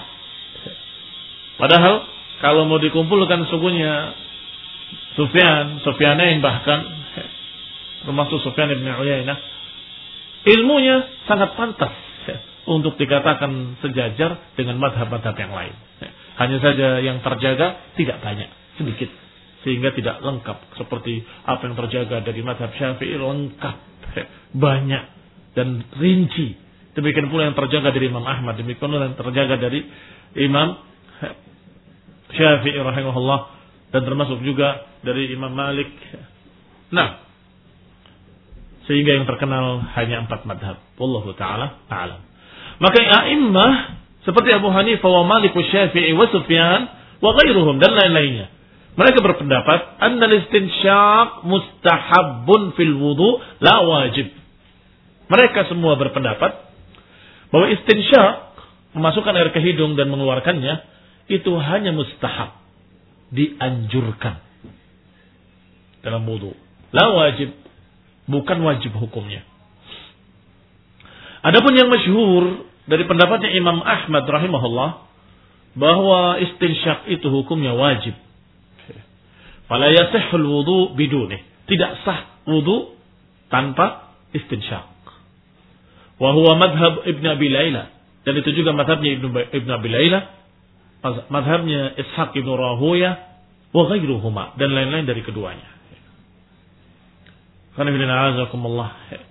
Padahal kalau mau dikumpulkan sungguhnya Sufyan, Sufyanain bahkan, termasuk Sufyan ibn Uyainah, ilmunya sangat pantas untuk dikatakan sejajar dengan mazhab-mazhab yang lain. Hanya saja yang terjaga tidak banyak, sedikit. Sehingga tidak lengkap seperti apa yang terjaga dari mazhab Syafi'i, lengkap, banyak dan rinci. Demikian pula yang terjaga dari Imam Ahmad, demikian pula yang terjaga dari Imam Syafi'i rahimahullah, dan termasuk juga dari Imam Malik. Nah, sehingga yang terkenal hanya empat madhab. Wallahu ta'ala a'lam. Maka a'immah seperti Abu Hanifah wa Malik wa Syafi'i wa Sufyan wa ghairuhum dan lain-lainnya, mereka berpendapat annal istinsyaq mustahabbun fil wudu la wajib. Mereka semua berpendapat bahwa istinsyaq, memasukkan air ke hidung dan mengeluarkannya, itu hanya mustahab, dianjurkan dalam wudu. La wajib, bukan wajib hukumnya. Adapun yang masyhur dari pendapatnya Imam Ahmad rahimahullah, bahwa istinsyaq itu hukumnya wajib. Fala yasihhul wudu bidunih. Tidak sah wudu tanpa istinsyaq. Wa huwa madhab Ibn Abi Layla. Dan itu juga madhabnya Ibn Abi Layla. Madhabnya Ishaq Ibn Rahuyah. Wa ghairuhuma. Dan lain-lain dari keduanya. Qanifidina'azakumullah.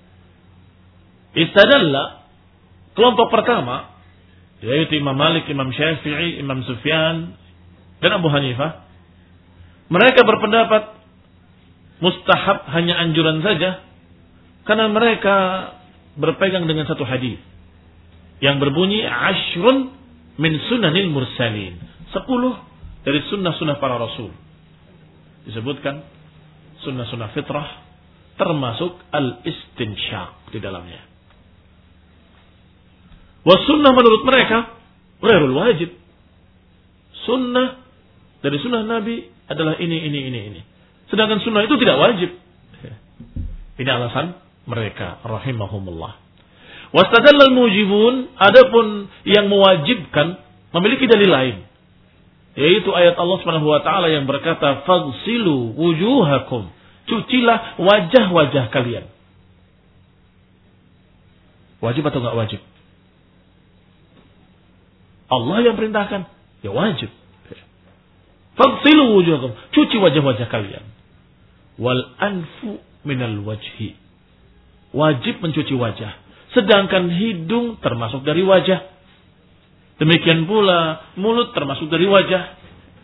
Istadalla. Kelompok pertama, yaitu Imam Malik, Imam Syafi'i, Imam Sufyan, dan Abu Hanifah. Mereka berpendapat mustahab, hanya anjuran saja, karena mereka berpegang dengan satu hadis yang berbunyi ashrun min sunanil mursalin. Sepuluh dari sunnah-sunnah para rasul. Disebutkan sunnah-sunnah fitrah termasuk al-istinsyaq di dalamnya. Wa sunnah menurut mereka ghairul wajib. Sunnah dari sunnah Nabi adalah ini, ini, ini, ini. Sedangkan sunnah itu tidak wajib. Ini alasan mereka rahimahumullah. Wastadallal mujibun, adapun yang mewajibkan memiliki dalil lain, yaitu ayat Allah Subhanahu wa taala yang berkata faghsilu wujuhakum, cucilah wajah-wajah kalian. Wajib atau enggak wajib? Allah yang perintahkan, ya wajib. Faghsilu wujuhakum, cuci wajah-wajah kalian. Wal anfu minal wajhi, wajib mencuci wajah. Sedangkan hidung termasuk dari wajah. Demikian pula mulut termasuk dari wajah.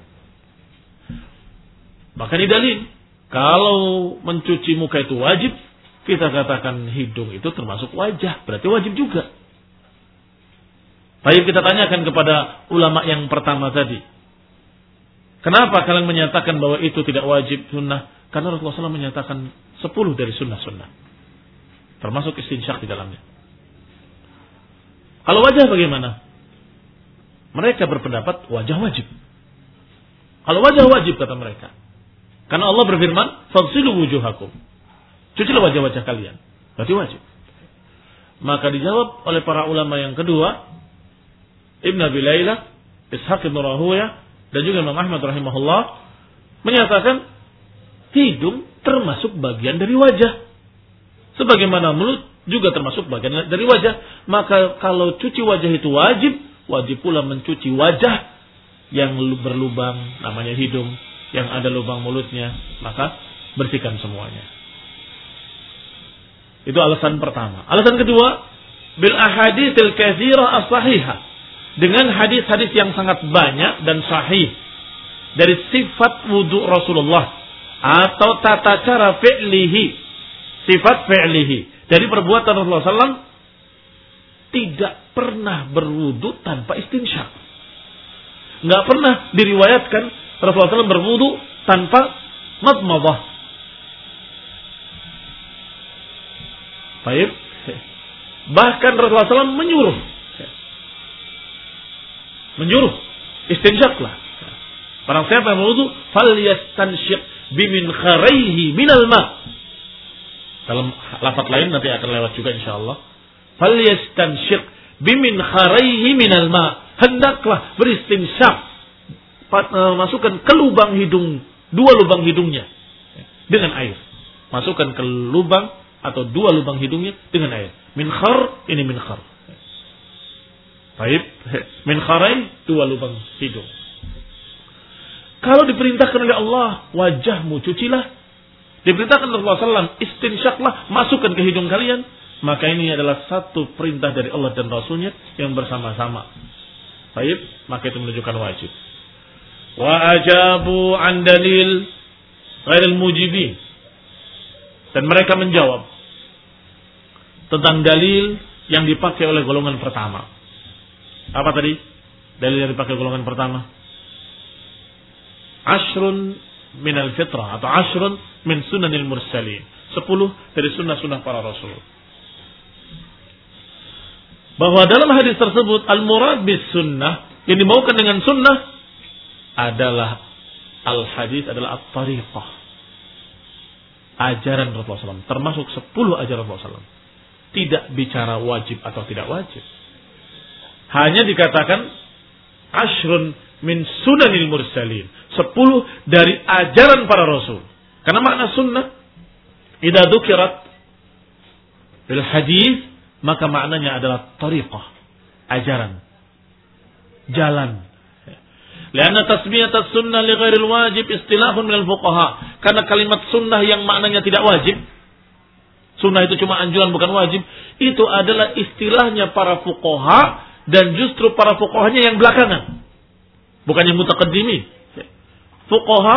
Maka ini dalil. Kalau mencuci muka itu wajib, kita katakan hidung itu termasuk wajah. Berarti wajib juga. Baik, kita tanyakan kepada ulama yang pertama tadi. Kenapa kalian menyatakan bahwa itu tidak wajib sunnah? Karena Rasulullah shallallahu alaihi wasallam menyatakan sepuluh dari sunnah-sunnah. Termasuk istinsyak di dalamnya. Kalau wajah bagaimana? Mereka berpendapat wajah wajib. Kalau wajah wajib kata mereka. Karena Allah berfirman, faghsilu wujuhakum. Cucilah wajah-wajah kalian. Berarti wajib. Maka dijawab oleh para ulama yang kedua, Ibn Abi Layla, Ishaq ibn Rahuya, dan juga Imam Ahmad rahimahullah, menyatakan hidung termasuk bagian dari wajah. Sebagaimana mulut juga termasuk bagian dari wajah. Maka kalau cuci wajah itu wajib, wajib pula mencuci wajah yang berlubang, namanya hidung, yang ada lubang mulutnya, maka bersihkan semuanya. Itu alasan pertama. Alasan kedua, bil ahaditsil katsirah as-sahihah, dengan hadis-hadis yang sangat banyak dan sahih dari sifat wudu Rasulullah atau tata cara fi'lihi, sifat fi'lihi, dari perbuatan Rasulullah sallallahu alaihi wasallam tidak pernah berwudu tanpa istinsyak. Enggak pernah diriwayatkan Rasulullah sallallahu alaihi wasallam berwudu tanpa madmadah. Baik. Bahkan Rasulullah sallallahu alaihi wasallam menyuruh menyuruh istinsyaklah. Barang siapa yang berwudu, falyastansyiq bimin kharaihi minal ma. Dalam lafaz lain nanti akan lewat juga insyaallah. Falyastansyiq bimin kharaihi minal ma. Hendaklah beristinsyak, masukkan ke lubang hidung, dua lubang hidungnya dengan air. Masukkan ke lubang atau dua lubang hidungnya dengan air. Min khar, ini min khar. Baik, min kharai, dua lubang hidung. Kalau diperintahkan oleh Allah, wajahmu cucilah. Diperintahkan oleh Rasulullah sallallahu alaihi wasallam, istinsyaklah, masukkan ke hidung kalian. Maka ini adalah satu perintah dari Allah dan Rasulnya yang bersama-sama. Baik, maka itu menunjukkan wajib. Wa ajabu an dalil ghairil mujibin. Dan mereka menjawab tentang dalil yang dipakai oleh golongan pertama. Apa tadi? Dalil yang dipakai golongan pertama. Ashrun minal fitrah atau ashrun min sunanil mursalin. Sepuluh dari sunnah-sunnah para rasul. Bahwa dalam hadis tersebut al-murad bis sunnah, yang dimaukan dengan sunnah adalah al-hadis adalah at-tariqah, ajaran Rasulullah sallallahu alaihi wasallam, termasuk sepuluh ajaran Rasulullah sallallahu alaihi wasallam. Tidak bicara wajib atau tidak wajib. Hanya dikatakan ashrun min sunanil mursalin, sepuluh dari ajaran para rasul. Karena makna sunnah idza dzukirat bil hadis, maka maknanya adalah tariqah, ajaran, jalan. Lianna tasmiyat as-sunnah li ghairil wajib istilahun minal fuqaha. Karena kalimat sunnah yang maknanya tidak wajib, sunnah itu cuma anjuran bukan wajib, itu adalah istilahnya para fuqaha, dan justru para fuqahanya yang belakangan, bukan yang mutaqaddimin. Fuqaha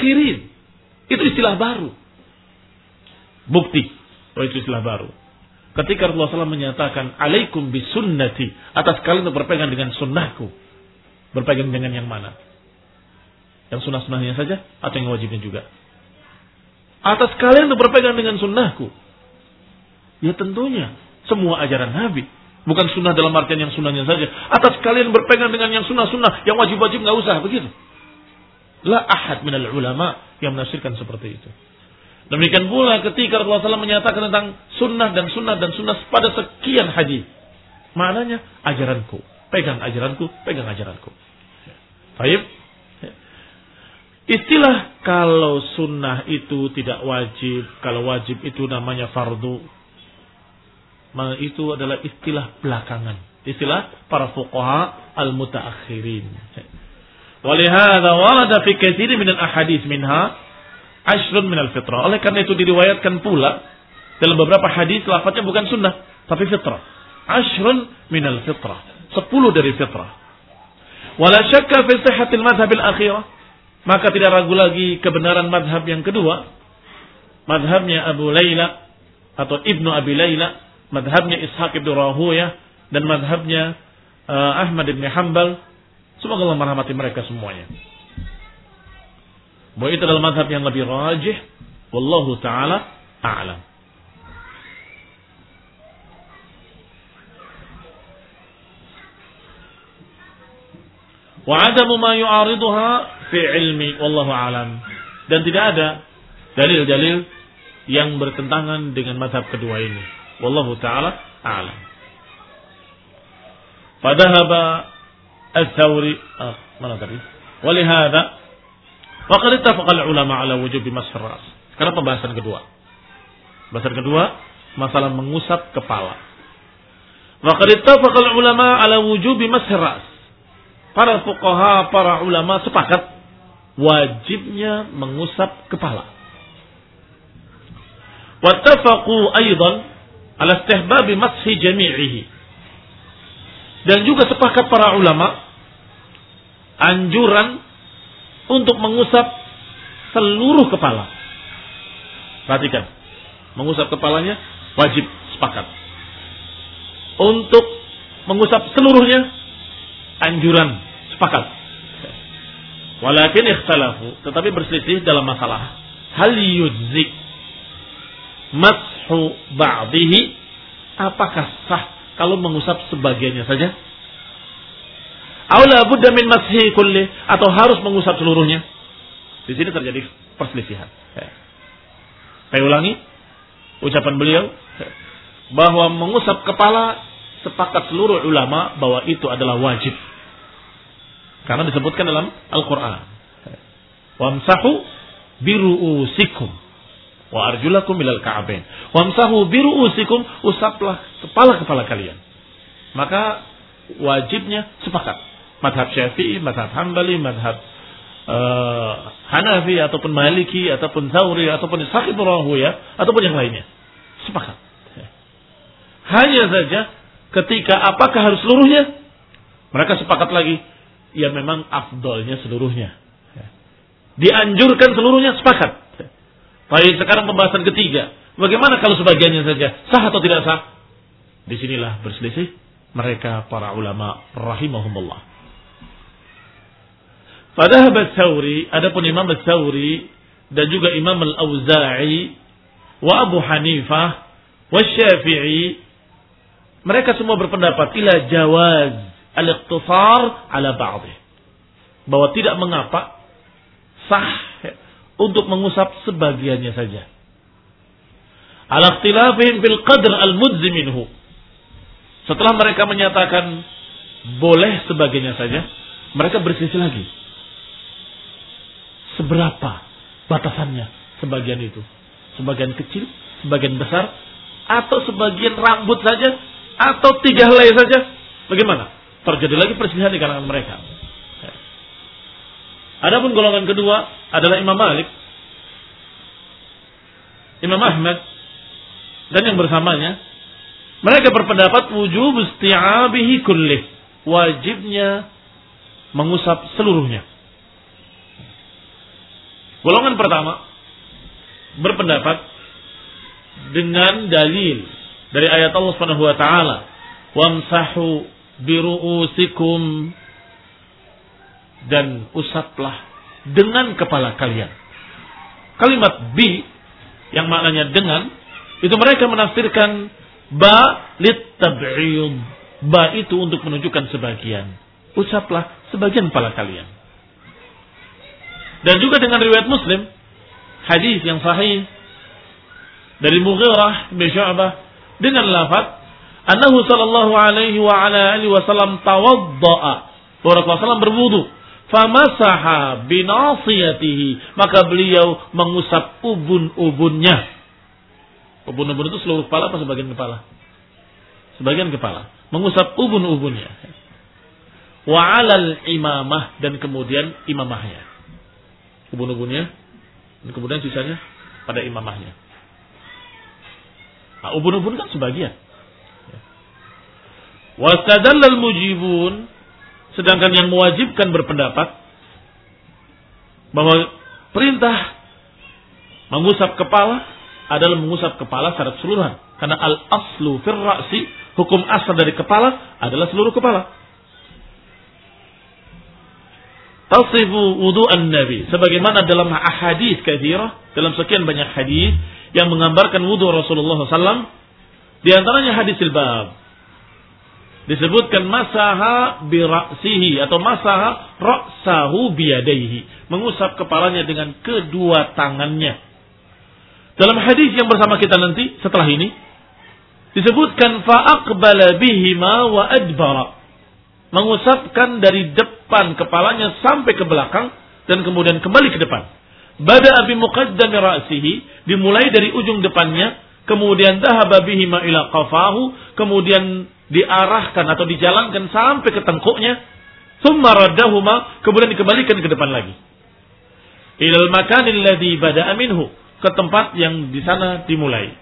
al-mutaakhirin, itu istilah baru. Bukti, oh itu istilah baru. Ketika Rasulullah shallallahu alaihi wasallam menyatakan alaikum bisunnati, atas kalian untuk berpegang dengan sunnahku. Berpegang dengan yang mana? Yang sunnah-sunnahnya saja atau yang wajibnya juga? Atas kalian untuk berpegang dengan sunnahku. Ya tentunya semua ajaran Nabi. Bukan sunnah dalam artian yang sunnahnya saja. Atas kalian berpegang dengan yang sunnah-sunnah, yang wajib-wajib nggak usah begitu. La ahad minal ulama yang menafsirkan seperti itu. Demikian pula ketika Rasulullah shallallahu alaihi wasallam menyatakan tentang sunnah dan sunnah dan sunnah pada sekian hadis. Maknanya ajaranku, pegang ajaranku, pegang ajaranku. Baik. Istilah kalau sunnah itu tidak wajib, kalau wajib itu namanya fardu. Itu adalah istilah belakangan. Istilah para fuqaha al-mutaakhirin. Walihada warada fi katsirin min al-ahadits minha ashrun min al-fitrah. Oleh karena itu diriwayatkan pula dalam beberapa hadis lafaznya bukan sunnah tapi fitrah. Ashrun min al-fitrah. Sepuluh dari fitrah. Wala syakka fi sihhatil madhhab al-akhirah. Maka tidak ragu lagi kebenaran madhab yang kedua. Madhabnya Abu Layla atau Ibnu Abi Layla, madhabnya Ishaq ibn Rahuyah, dan madhabnya uh, Ahmad ibn Hanbal. Semoga Allah merahmati mereka semuanya. Bahwa itu adalah madhab yang lebih rajih. Wallahu ta'ala a'lam. Wa adamu ma yu'ariduha fi ilmi wallahu a'lam. Dan tidak ada dalil-dalil yang bertentangan dengan madhab kedua ini. Wallahu ta'ala a'lam. Fadhahaba al-Thawri, ah, mana tadi? Walihada wa qad ittafaqa al-ulama ala wujubi masx ar-ras. Karena pembahasan kedua. Pembahasan kedua masalah mengusap kepala. Wa qad ittafaqa al-ulama ala wujubi masx ar-ras. Para fuqaha, para ulama sepakat wajibnya mengusap kepala. Wattafaqu aidan ala istihbab mashi jami'ihi. Dan juga sepakat para ulama anjuran untuk mengusap seluruh kepala. Perhatikan, mengusap kepalanya wajib, sepakat. Untuk mengusap seluruhnya anjuran, sepakat. Walakin ikhtalafu, tetapi berselisih dalam masalah hal yujzi mashu ba'dihi, apakah sah kalau mengusap sebagiannya saja? Aw la budda min mashi kulli, atau harus mengusap seluruhnya? Di sini terjadi perselisihan. Saya ulangi ucapan beliau bahwa mengusap kepala sepakat seluruh ulama bahwa itu adalah wajib. Karena disebutkan dalam Al-Quran. Wamsahu biru'usikum wa arjulakum ilal ka'bain. Wamsahu biru'usikum, usaplah kepala-kepala kalian. Maka wajibnya sepakat. Madhab Syafi'i, madhab Hanbali, madhab uh, Hanafi, ataupun Maliki, ataupun Thawri, ataupun Ishaq ibn Rahuyah, ataupun yang lainnya. Sepakat. Hanya saja ketika apakah harus seluruhnya? Mereka sepakat lagi, ya memang afdolnya seluruhnya. Dianjurkan seluruhnya, sepakat. Baik, sekarang pembahasan ketiga. Bagaimana kalau sebagiannya saja? Sah atau tidak sah? Disinilah berselisih mereka para ulama rahimahumullah. Padahal Ats-Tsauri, adapun Imam Ats-Tsauri dan juga Imam Al-Auza'i wa Abu Hanifah wa Syafi'i, mereka semua berpendapat ila jawaz al-iqtisar ala ba'dih, bahwa tidak mengapa sah untuk mengusap sebagiannya saja. Ala ikhtilafihim bil qadr al-mujzi minhu. Setelah mereka menyatakan boleh sebagiannya saja, mereka berselisih lagi. Seberapa batasannya sebagian itu? Sebagian kecil, sebagian besar, atau sebagian rambut saja, atau tiga helai saja? Bagaimana? Terjadi lagi perselisihan di kalangan mereka. Adapun golongan kedua adalah Imam Malik, Imam Ahmad, dan yang bersamanya. Mereka berpendapat wujub isti'abihi kullih, wajibnya mengusap seluruhnya. Golongan pertama berpendapat dengan dalil dari ayat Allah Subhanahu wa taala, "Wamsahu biru'usikum," dan usaplah dengan kepala kalian. Kalimat bi yang maknanya dengan, itu mereka menafsirkan ba litab'id. Ba itu untuk menunjukkan sebagian. Usaplah sebagian kepala kalian. Dan juga dengan riwayat Muslim, hadis yang sahih dari Mughirah bin Syu'bah dengan lafaz annahu sallallahu alaihi wa ala alihi wasallam tawaddaa. Rasulullah sallallahu berwudu, famasaha binasiyatihi, maka beliau mengusap ubun-ubunnya. Ubun-ubun itu seluruh kepala apa sebagian kepala? Sebagian kepala. Mengusap ubun-ubunnya. Wa 'alal imamah, dan kemudian imamahnya. Ubun-ubunnya dan kemudian sisanya pada imamahnya. Nah, ubun-ubun kan sebagian. Wastadallal mujibun, sedangkan yang mewajibkan berpendapat bahwa perintah mengusap kepala adalah mengusap kepala secara keseluruhan. Karena al-aslu fir ra'si, hukum asal dari kepala adalah seluruh kepala. Tasifu wudu'an Nabi, sebagaimana dalam ahadits katsirah, dalam sekian banyak hadis yang menggambarkan wudu Rasulullah sallallahu alaihi wasallam, di antaranya hadis al-bab disebutkan masaha bi ra'sihi atau masaha ra'sahu bi yadayhi, mengusap kepalanya dengan kedua tangannya. Dalam hadis yang bersama kita nanti setelah ini disebutkan fa aqbala bihima wa adbara, mengusapkan dari depan kepalanya sampai ke belakang dan kemudian kembali ke depan. Bada'a bi muqaddami ra'sihi, dimulai dari ujung depannya, kemudian dhahaba bihima ila qafahu, kemudian diarahkan atau dijalankan sampai ke tengkuknya, thumma raddahuma, kemudian dikembalikan ke depan lagi. Ilal makanil ladzi bada'a minhu, ke tempat yang di sana dimulai.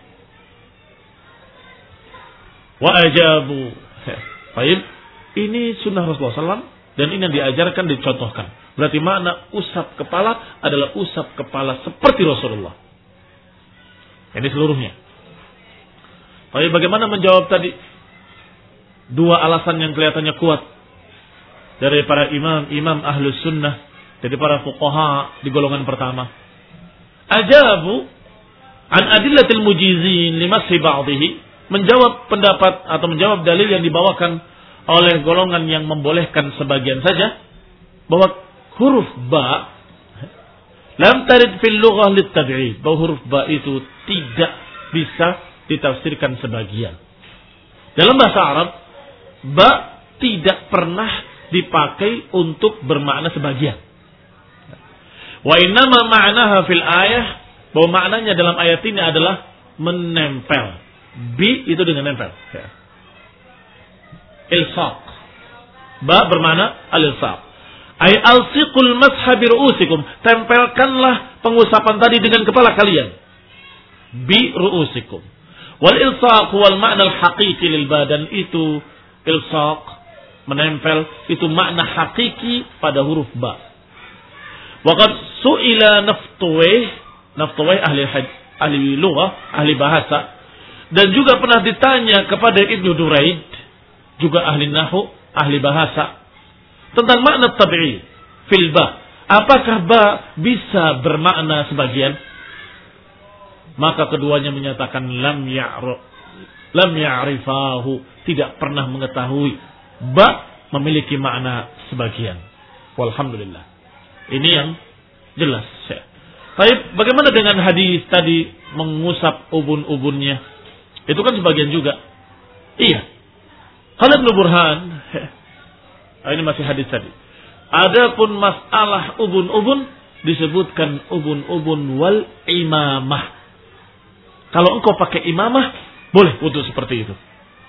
Wa ajabu. Baik, ini sunnah Rasulullah sallallahu alaihi wasallam dan ini yang diajarkan, dicontohkan. Berarti makna usap kepala adalah usap kepala seperti Rasulullah. Ini seluruhnya. Tapi bagaimana menjawab tadi dua alasan yang kelihatannya kuat dari para imam-imam ahlus sunnah, dari para fuqaha di golongan pertama? Ajabu an adillatil mujizin limashi ba'dihi, menjawab pendapat atau menjawab dalil yang dibawakan oleh golongan yang membolehkan sebagian saja, bahwa huruf ba lam tarid fil lughah litab'id, bahwa huruf ba itu tidak bisa ditafsirkan sebagian. Dalam bahasa Arab, ba tidak pernah dipakai untuk bermakna sebagian. Wa innama ma'naha fil ayah, bahwa maknanya dalam ayat ini adalah menempel. Bi itu dengan nempel. Ilsaq. Ba bermakna al-ilsaq. Ay alsiqul masha bi ru'usikum, tempelkanlah pengusapan tadi dengan kepala kalian. Bi ru'usikum. Wal ilsaq wal ma'na al-haqiqi lil badan, itu ilsaq, menempel, itu makna hakiki pada huruf ba. Waqad su'ila Naftawayh, Naftawayh ahli ahli lughah, ahli bahasa, dan juga pernah ditanya kepada Ibnu Duraid, juga ahli nahwu, ahli bahasa, tentang makna tab'id fil ba. Apakah ba bisa bermakna sebagian? Maka keduanya menyatakan lam ya'rif, lam ya'rifahu, tidak pernah mengetahui ba memiliki makna sebagian. Walhamdulillah. Ini yang jelas. Baik, bagaimana dengan hadis tadi mengusap ubun-ubunnya? Itu kan sebagian juga. Iya. Qala Ibnu Burhan, ini masih hadis tadi. Adapun masalah ubun-ubun, disebutkan ubun-ubun wal imamah. Kalau engkau pakai imamah, boleh wudu seperti itu.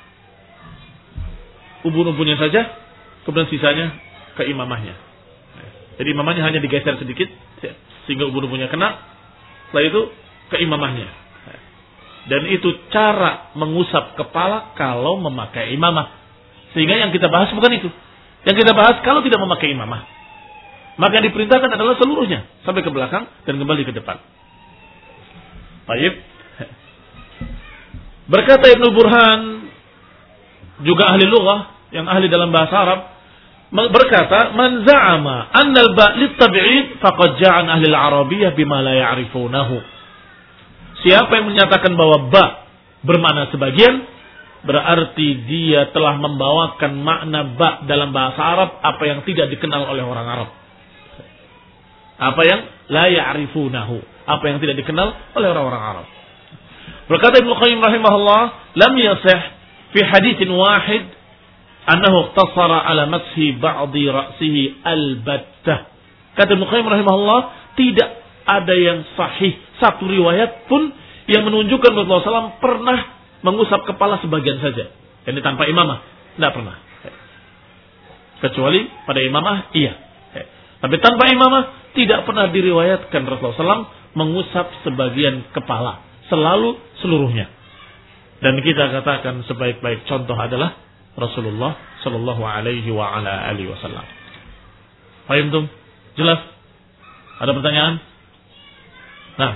Ubun-ubunnya saja, kemudian sisanya ke imamahnya. Jadi imamahnya hanya digeser sedikit, sehingga ubun-ubunnya kena. Setelah itu ke imamahnya. Dan itu cara mengusap kepala kalau memakai imamah. Sehingga yang kita bahas bukan itu. Yang kita bahas kalau tidak memakai imamah. Maka yang diperintahkan adalah seluruhnya, sampai ke belakang dan kembali ke depan. Baik. Berkata Ibnu Burhan, juga ahli lughah, yang ahli dalam bahasa Arab, berkata, "Man za'ama anna al-ba' lit-tab'id faqad ja'an ahli al-arabiyyah bima la ya'rifunahu." Siapa yang menyatakan bahwa ba bermakna sebagian, berarti dia telah membawakan makna ba dalam bahasa Arab apa yang tidak dikenal oleh orang Arab. Apa yang la ya'rifunahu, apa yang tidak dikenal oleh orang-orang Arab. Berkata Ibnu Qayyim rahimahullah, "Lam yasih fi haditsin wahid annahu iqtasara ala mashi ba'dhi ra'sihi albattah." Kata Ibnu Qayyim rahimahullah, tidak ada yang sahih satu riwayat pun yang menunjukkan Rasulullah shallallahu alaihi wasallam pernah mengusap kepala sebagian saja. Ini tanpa imamah, tidak pernah. Kecuali pada imamah, iya. Tapi tanpa imamah, tidak pernah diriwayatkan Rasulullah shallallahu alaihi wasallam mengusap sebagian kepala. Selalu seluruhnya. Dan kita katakan sebaik-baik contoh adalah Rasulullah Sallallahu Alaihi wa ala alihi Wasallam. Paham tuh? Jelas? Ada pertanyaan? Nah,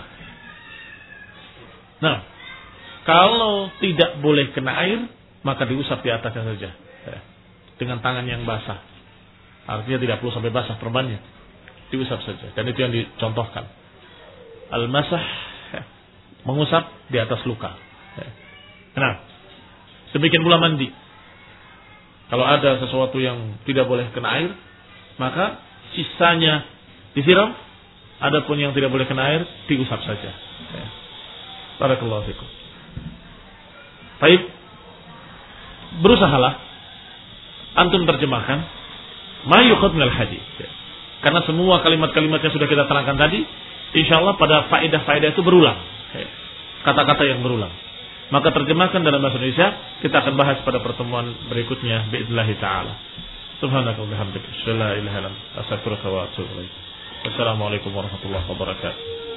nah, kalau tidak boleh kena air, maka diusap di atasnya saja dengan tangan yang basah. Artinya tidak perlu sampai basah perbannya, diusap saja. Dan itu yang dicontohkan. Al-masah, mengusap di atas luka. Nah, demikian pula mandi. Kalau ada sesuatu yang tidak boleh kena air, maka sisanya disiram. Adapun yang tidak boleh kena air, diusap saja. Barakallahu fikum. Baik, berusahalah antum terjemahkan ma yukhad minal hadis. Karena semua kalimat-kalimat yang sudah kita terangkan tadi, insyaallah pada faedah-faedah itu berulang. Kata-kata yang berulang. Maka terjemahkan dalam bahasa Indonesia, kita akan bahas pada pertemuan berikutnya biidznillah taala. Subhanaka wa bihamdika, la ilaha illa anta, astaghfiruka wa atubu ilaik. Wassalamualaikum warahmatullahi wabarakatuh.